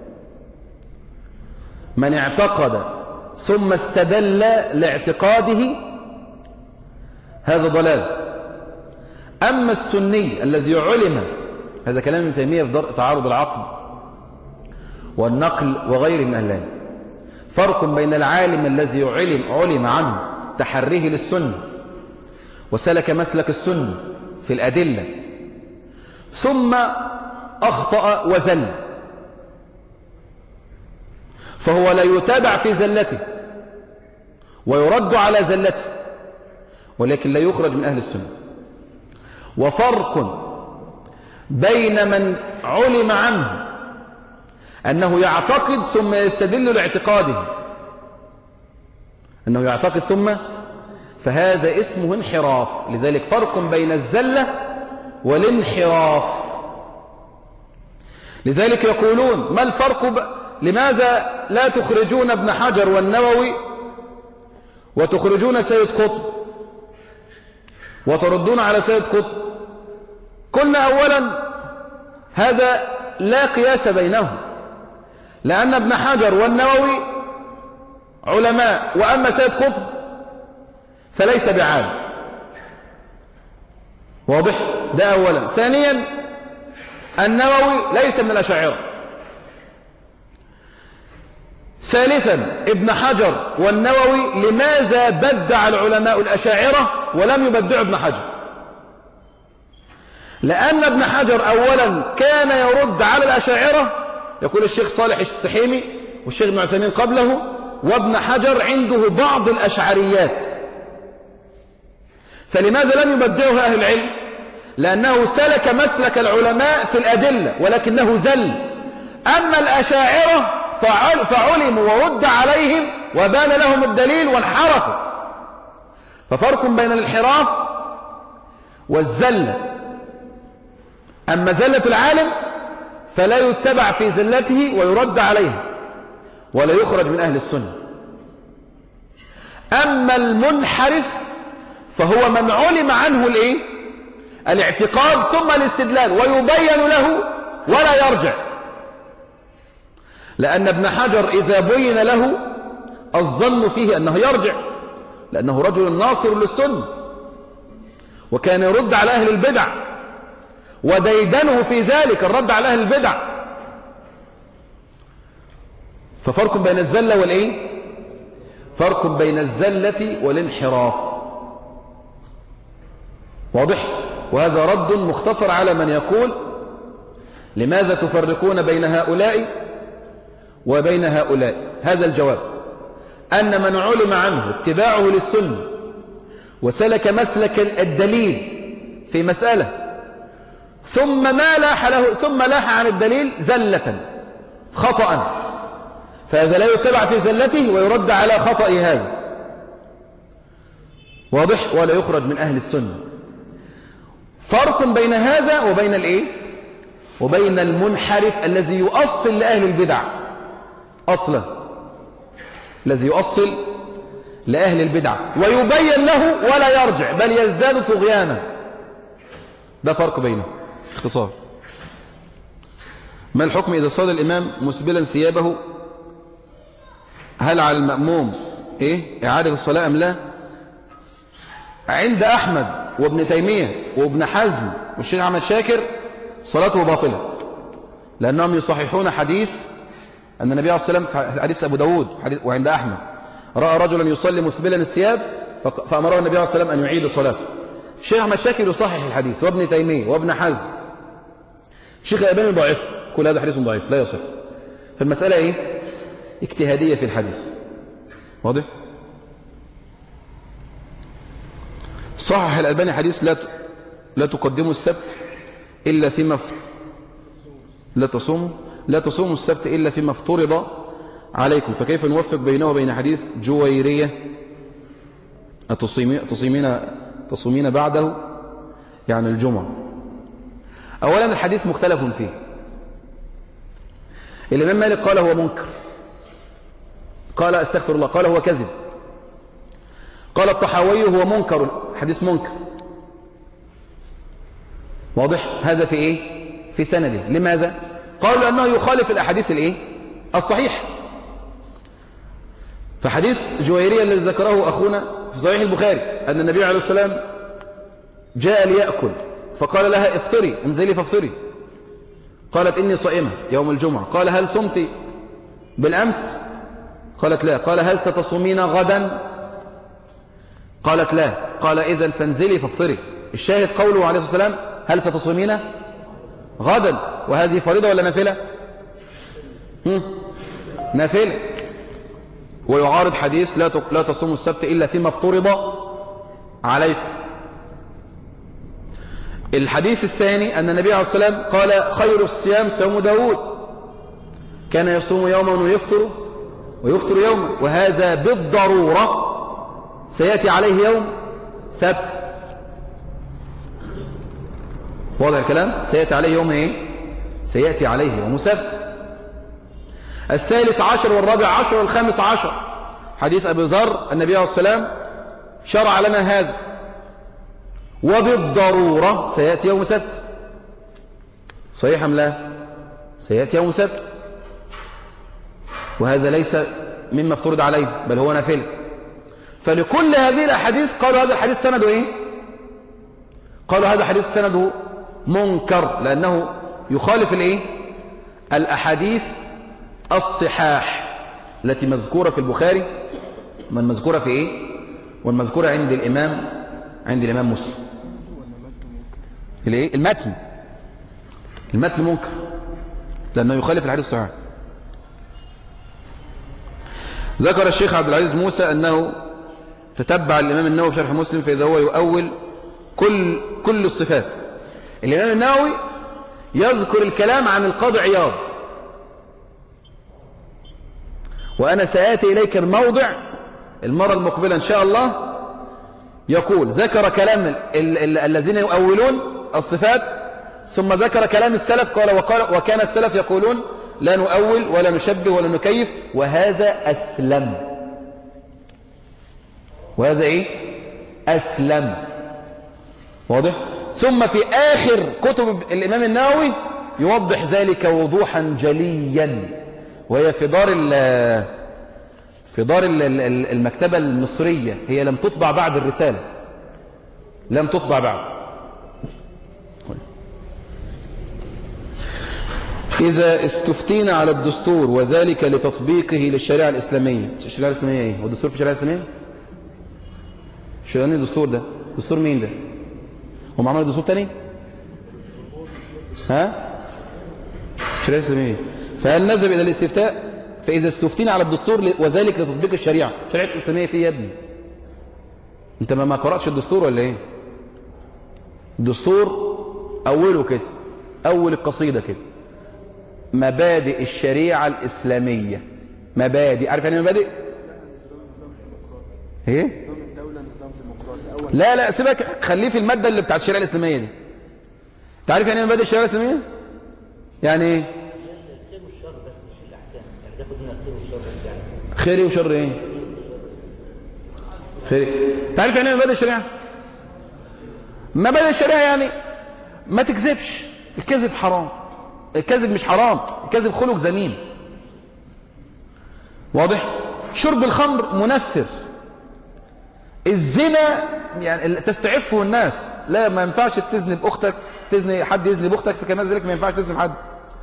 من اعتقد ثم استدل لاعتقاده هذا ضلال. أما السني الذي علم، هذا كلام ابن تيمية في تعارض العقل والنقل وغيره من أهل العلم، فرق بين العالم الذي علم عنه تحريه للسنة وسلك مسلك السنة في الأدلة ثم أخطأ وزل، فهو لا يتابع في زلته ويرد على زلته، ولكن لا يخرج من أهل السنة. وفرق بين من علم عنه أنه يعتقد ثم يستدل لاعتقاده، أنه يعتقد ثم، فهذا اسمه انحراف. لذلك فرق بين الزلة والانحراف. لذلك يقولون ما الفرق لماذا لا تخرجون ابن حجر والنووي وتخرجون سيد قطب وتردون على سيد قطب؟ قلنا أولا هذا لا قياس بينهم، لأن ابن حجر والنووي علماء، وأما سيد قطب فليس بعالم. واضح؟ ده أولا. ثانيا النووي ليس من الأشاعرة. ثالثا ابن حجر والنووي لماذا بدع العلماء الأشاعرة ولم يبدعوا ابن حجر؟ لأن ابن حجر أولا كان يرد على الأشاعرة، يقول الشيخ صالح السحيمي والشيخ ابن عثيمين قبله، وابن حجر عنده بعض الأشعريات. فلماذا لم يبدعه أهل العلم؟ لأنه سلك مسلك العلماء في الأدلة ولكنه زل. أما الأشاعرة فعلموا ورد عليهم وبان لهم الدليل وانحرفوا. ففرق بين الانحراف والزلة. أما زلة العالم فلا يتبع في زلته ويرد عليه ولا يخرج من أهل السنة. أما المنحرف فهو من علم عنه الاعتقاد ثم الاستدلال ويبين له ولا يرجع. لأن ابن حجر إذا بين له الظن فيه أنه يرجع، لأنه رجل ناصر للسنة وكان يرد على أهل البدع، وديدنه في ذلك الرد على أهل البدع. ففرق بين الزلة فرق بين الزلة والانحراف. واضح؟ وهذا رد مختصر على من يقول لماذا تفرقون بين هؤلاء وبين هؤلاء. هذا الجواب: أن من علم عنه اتباعه للسنة وسلك مسلك الدليل في مسألة ثم لاح عن الدليل زلة خطأ، فهذا لا يتبع في زلته ويرد على خطأ هذا. واضح؟ ولا يخرج من أهل السنة. فرق بين هذا وبين المنحرف الذي يؤصل لأهل البدع أصلا، الذي يؤصل لأهل البدع ويبين له ولا يرجع بل يزداد طغيانا. ده فرق بينه. اختصار: ما الحكم إذا صلى الإمام مسبلا ثيابه؟ هل على المأموم إعادة الصلاة أم لا؟ عند أحمد وابن تيمية وابن حزم والشيخ أحمد شاكر صلاته باطلة، لأنهم يصححون حديث أن النبي عليه الصلاة والسلام في حديث أبو داود وعند أحمد رأى رجلا يصلي مسبلا الثياب فأمره النبي عليه الصلاة والسلام أن يعيد صلاته. الشيخ أحمد شاكر يصحح الحديث، وابن تيمية وابن حزم. الشيخ الألباني ضعيف، كل هذا حديث ضعيف لا يصح. فالمسألة اجتهادية في الحديث. واضح؟ صحح الألباني حديث لا تقدموا السبت إلا فيما لا تصوموا السبت إلا فيما افترض عليكم، فكيف نوفق بينه وبين حديث جويرية تصومين بعده يعني الجمعة؟ أولا الحديث مختلف فيه. الإمام مالك قال هو منكر، قال استغفر الله، قال هو كذب. قال الطحاوي هو منكر، حديث منكر. واضح؟ هذا في سنده. لماذا؟ قالوا لأنه يخالف الأحاديث الصحيح. فحديث جويرية الذي ذكره أخونا في صحيح البخاري أن النبي عليه الصلاة والسلام جاء ليأكل فقال لها افطري، انزلي فافطري. قالت إني صائمة يوم الجمعة. قال هل صمت بالأمس؟ قالت لا. قال هل ستصومين غدا؟ قالت لا. قال إذن فانزلي فافطري. الشاهد قوله عليه الصلاة والسلام هل ستصومين غدا؟ وهذه فريضة ولا نافلة؟ نافلة. ويعارض حديث لا تصوموا السبت إلا فيما افترض عليكم. الحديث الثاني أن النبي عليه الصلاة والسلام قال خير الصيام صيام داود، كان يصوم يوما ويفطر يوما، وهذا بالضرورة سيأتي عليه يوم سبت. واضح الكلام؟ سيأتي عليه يوم ايه؟ سيأتي عليه يوم سبت. الثالث عشر والرابع عشر والخامس عشر، حديث أبي ذر النبي عليه الصلاة والسلام شرع لنا هذا، وبالضرورة سيأتي يوم سبت. صحيح أم لا؟ سيأتي يوم سبت، وهذا ليس مما افترض عليه بل هو نافلة. فلكل هذه الأحاديث قالوا هذا الحديث سنده ايه؟ قالوا هذا حديث سنده منكر، لأنه يخالف الايه؟ الأحاديث الصحاح التي مذكورة في البخاري والمذكورة في ايه؟ والمذكورة عند الإمام مسلم. الايه؟ المتن منكر لأنه يخالف الحديث الصحيح. ذكر الشيخ عبد العزيز موسى أنه تتبع الإمام النووي في شرح مسلم، فإذا هو يؤول كل الصفات. الإمام النووي يذكر الكلام عن القاضي عياض، وأنا سآتي إليك الموضع المرة المقبلة إن شاء الله. يقول ذكر كلام الذين يؤولون الصفات، ثم ذكر كلام السلف، قال وكان السلف يقولون لا نؤول ولا نشبه ولا نكيف، وهذا أسلم. وهذا إيه؟ أسلم. واضح؟ ثم في آخر كتب الإمام النووي يوضح ذلك وضوحا جليا، وهي في دار المكتبة المصرية، هي لم تطبع بعد الرسالة، لم تطبع بعد. إذا استفتينا على الدستور وذلك لتطبيقه للشريعة الإسلامية. الشريعة الإسلامية إيه؟ هو الدستور في الشريعة الإسلامية؟ شو يعني الدستور ده؟ دستور مين ده؟ هم عملوا دستور تاني؟ ها؟ الشريعة الإسلامية. فهل نذهب إلى الاستفتاء؟ فإذا استفتينا على الدستور وذلك لتطبيق الشريعة. الشريعة الإسلامية فيه يا ابني؟ أنت ما قرأتش الدستور ولا إيه؟ الدستور أوله كده، أول القصيدة كده، مبادئ الشريعة الإسلامية. مبادئ، عارف يعني مبادئ؟ ايه؟ لا سيبك، خليه في المادة اللي بتاعت الشريعة الإسلامية دي. تعرف يعني مبادئ الشريعة الإسلامية؟ يعني ايه؟ خير والشر بس مش الأحكام، يعني تاخد منها خير والشر بس. يعني خير وشر ايه؟ خير. تعرف يعني مبادئ الشريعة؟ مبادئ الشريعة يعني ما تكذبش، الكذب حرام. الكذب مش حرام، الكذب خلق ذميم. واضح؟ شرب الخمر منفر. الزنا يعني تستعفه الناس، لا ما ينفعش تزني بأختك، تزني حد يزني بأختك، فكمان ذلك ما ينفعش تزني بحد.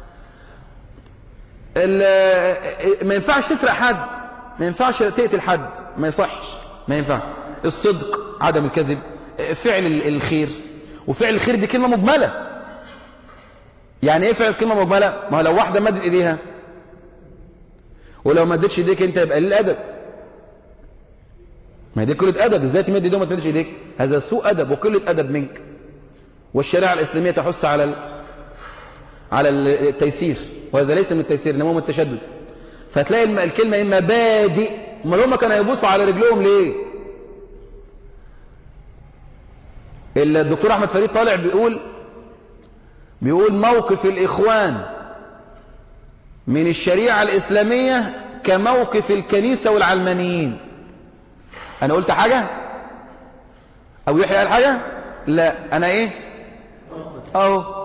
ما ينفعش تسرق حد، ما ينفعش تقتل حد، ما يصحش، ما ينفع. الصدق، عدم الكذب، فعل الخير. وفعل الخير دي كلمة مجملة. يعني ايه فعل كلمة مجملة؟ ما هو لو واحدة مدت ايديها ولو ما مدتش ايديك انت يبقى قليل ادب. ما هي دي قلة ادب، ازاي تمد ايديك وما تمدش ايديك؟ هذا سوء ادب وقلة ادب منك. والشريعة الاسلامية تحث على التيسير، وهذا ليس من التيسير انما من التشدد. فتلاقي الكلمة مبادئ. امال هم كانوا يبصوا على رجلهم ليه؟ الدكتور احمد فريد طالع بيقول موقف الإخوان من الشريعة الإسلامية كموقف الكنيسة والعلمانيين. أنا قلت حاجة؟ أو يحيى قال حاجة؟ لا، أنا إيه؟ أهو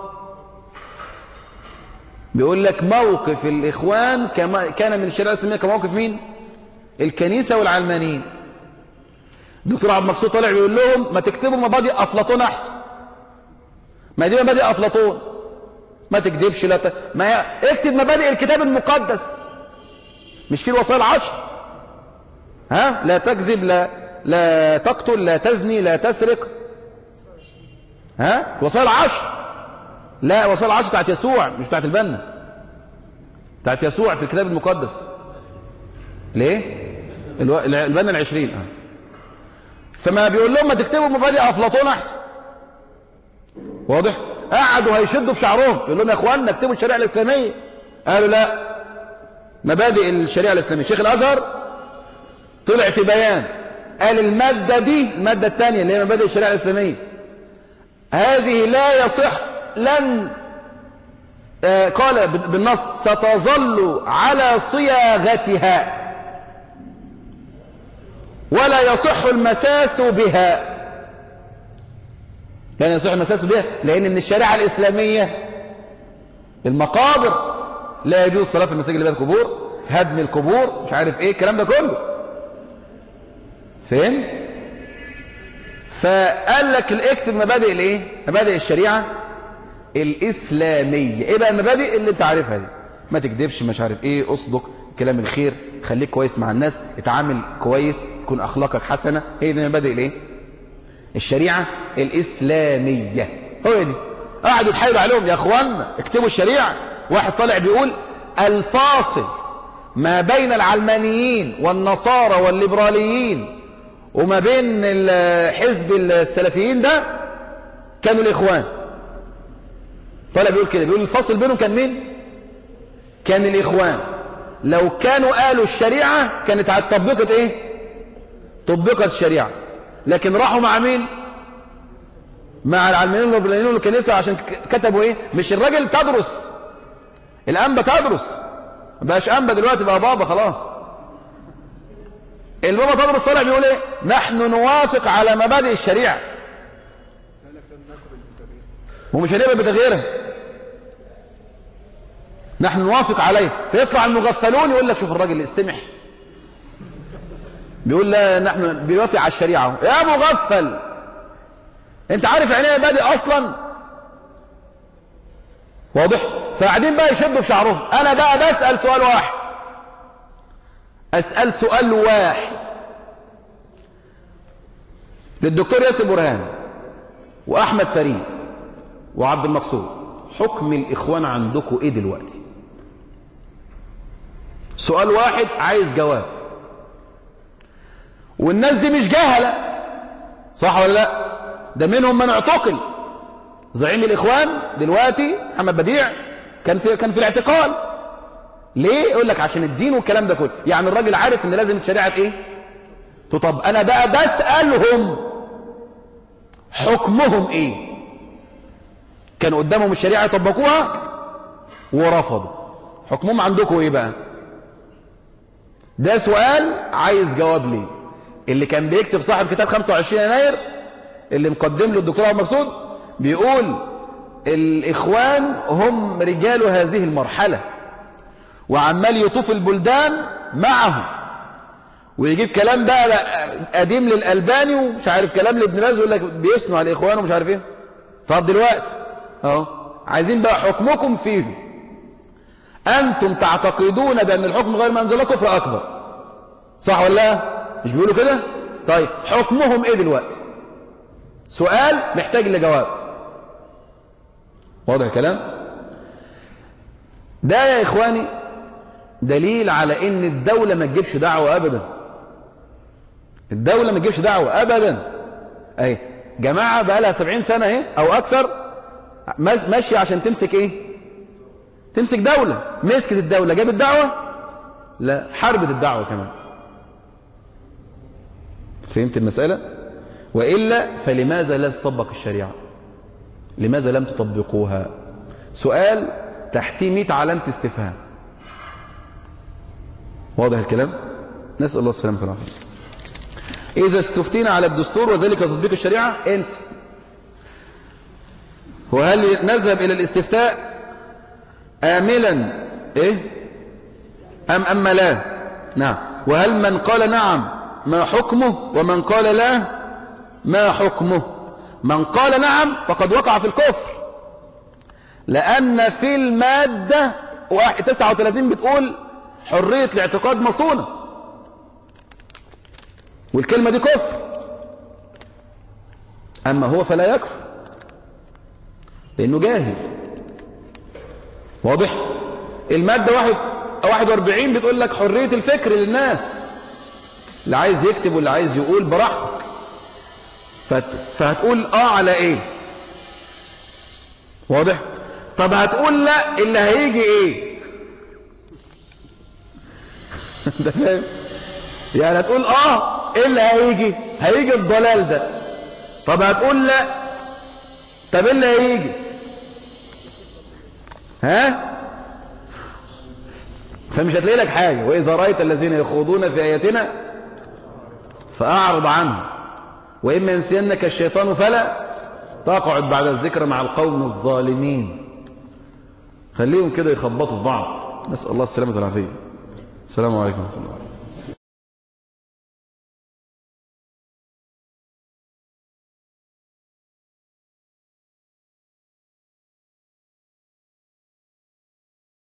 بيقول لك موقف الإخوان كان من الشريعة الإسلامية كموقف مين؟ الكنيسة والعلمانيين. الدكتور عبد المقصود طالع بيقول لهم ما تكتبوا مبادئ أفلاطون أحسن. ما دي مبادئ أفلاطون، ما تكذبش، ما اكتب مبادئ الكتاب المقدس، مش في الوصايا العشر. ها؟ لا تكذب، لا تقتل، لا تزني، لا تسرق. ها؟ الوصايا العشر. لا، وصايا العشر بتاعت يسوع مش بتاعت البنا، بتاعت يسوع في الكتاب المقدس. ليه؟ البنا ال20. فما بيقول لهم ما تكتبوا مبادئ أفلاطون أحسن. واضح؟ قعدوا هيشدوا في شعرهم، يقول لهم يا اخواننا اكتبوا الشريعة الإسلامية. قالوا لا، مبادئ الشريعة الإسلامية. شيخ الأزهر طلع في بيان قال المادة دي، المادة الثانية اللي هي مبادئ الشريعة الإسلامية، هذه لا يصح، لن قال بالنص ستظل على صياغتها ولا يصح المساس بها. لن يصح المساس بها لأن من الشريعة الإسلامية المقابر لا يجوز الصلاة في المساجد اللي فيها قبور، هدم القبور، مش عارف ايه الكلام ده كله. فهم؟ فقال لك اكتب مبادئ الايه؟ مبادئ الشريعة الإسلامية. ايه بقى المبادئ اللي انت عارفها دي؟ ما تكذبش، مش عارف ايه، اصدق، كلام الخير، خليك كويس مع الناس، اتعامل كويس، يكون اخلاقك حسنة. هي دي مبادئ الايه؟ الشريعة الإسلامية. هو دي. قعدوا يتحايلوا عليهم يا اخوانا اكتبوا الشريعة. واحد طالع بيقول الفاصل ما بين العلمانيين والنصارى والليبراليين وما بين حزب السلفيين ده كانوا الإخوان. طالع بيقول كده، بيقول الفاصل بينهم كان مين؟ كان الإخوان. لو كانوا قالوا الشريعة كانت طبقت ايه؟ طبقت الشريعة. لكن راحوا مع مين؟ مع العلمانيين والليبراليين والكنيسة، عشان كتبوا ايه؟ مش الراجل تدرس، الأنبا تدرس، ما بقاش أنبا دلوقتي، بقى بابا خلاص. البابا تدرس طالع بيقول ايه؟ نحن نوافق على مبادئ الشريعة ومش هنقبل بتغييرها، نحن نوافق عليه. فيطلع المغفلون يقول لك شوف الراجل السمح بيقول لا نحن بيوافق على الشريعة. يا مغفل، انت عارف يعني ايه مبادئ اصلا؟ واضح؟ فقاعدين بقى يشدوا في شعرهم. انا بقى بسأل سؤال واحد، اسأل سؤال واحد للدكتور ياسر برهان واحمد فريد وعبد المقصود، حكم الاخوان عندكم ايه دلوقتي؟ سؤال واحد عايز جواب. والناس دي مش جهلة، صح ولا لا؟ ده منهم من اعتقل. زعيم الاخوان دلوقتي محمد بديع كان في الاعتقال. ليه؟ يقول لك عشان الدين والكلام ده كله. يعني الراجل عارف ان لازم شريعة ايه؟ تطبق. انا بقى بسألهم حكمهم ايه؟ كان قدامهم الشريعة يطبقوها ورفضوا، حكمهم عندكم ايه بقى؟ ده سؤال عايز جواب ليه. اللي كان بيكتب صاحب كتاب 25 يناير اللي مقدم له الدكتور عبد المقصود بيقول الإخوان هم رجال هذه المرحلة، وعمال يطوف البلدان معهم ويجيب كلام بقى قديم للألباني ومش عارف كلام لابن باز ويقول لك بيثنوا على الإخوان ومش عارف ايه. طب دلوقتي اهو عايزين بقى حكمكم فيهم. أنتم تعتقدون بأن الحكم غير منزل كفر أكبر، صح ولا لا؟ مش بيقولوا كده؟ طيب حكمهم ايه دلوقتي؟ سؤال محتاج لجواب. واضح الكلام؟ ده يا إخواني دليل على ان الدولة ما تجيبش دعوة أبدا. الدولة ما تجيبش دعوة أبدا. اهي جماعة بقى لها 70 سنة اهي أو أكثر ماشية عشان تمسك ايه؟ تمسك دولة. مسكت الدولة جابت دعوة؟ لا، حربت الدعوة كمان. فهمت المسألة؟ وإلا فلماذا لا تطبق الشريعة؟ لماذا لم تطبقوها؟ سؤال تحتيه 100 علامة استفهام. واضح الكلام؟ نسأل الله السلامة والعافية. إذا استفتينا على الدستور وذلك تطبيق الشريعة انسى. وهل نذهب إلى الاستفتاء آملا إيه؟ أم لا؟ نعم. وهل من قال نعم ما حكمه ومن قال لا ما حكمه؟ من قال نعم فقد وقع في الكفر، لأن في المادة 39 بتقول حرية الاعتقاد مصونة، والكلمة دي كفر. أما هو فلا يكفر لأنه جاهل. واضح؟ المادة 41 بتقول لك حرية الفكر للناس، اللي عايز يكتب واللي عايز يقول براحتك. فهتقول على ايه؟ واضح؟ طب هتقول لا اللي هيجي ايه؟ انت فاهم؟ يعني هتقول ايه اللي هيجي الضلال ده. طب هتقول لا، طب ايه اللي هيجي؟ فمش هتلاقي لك حاجة. وإذا رأيت الذين يخوضون في آياتنا فأعرض عنهم وإما ينسينك الشيطان فلا تقعد بعد الذكر مع القوم الظالمين. خليهم كده يخبطوا في بعض. نسأل الله السلامة والعافية. السلام عليكم ورحمة الله.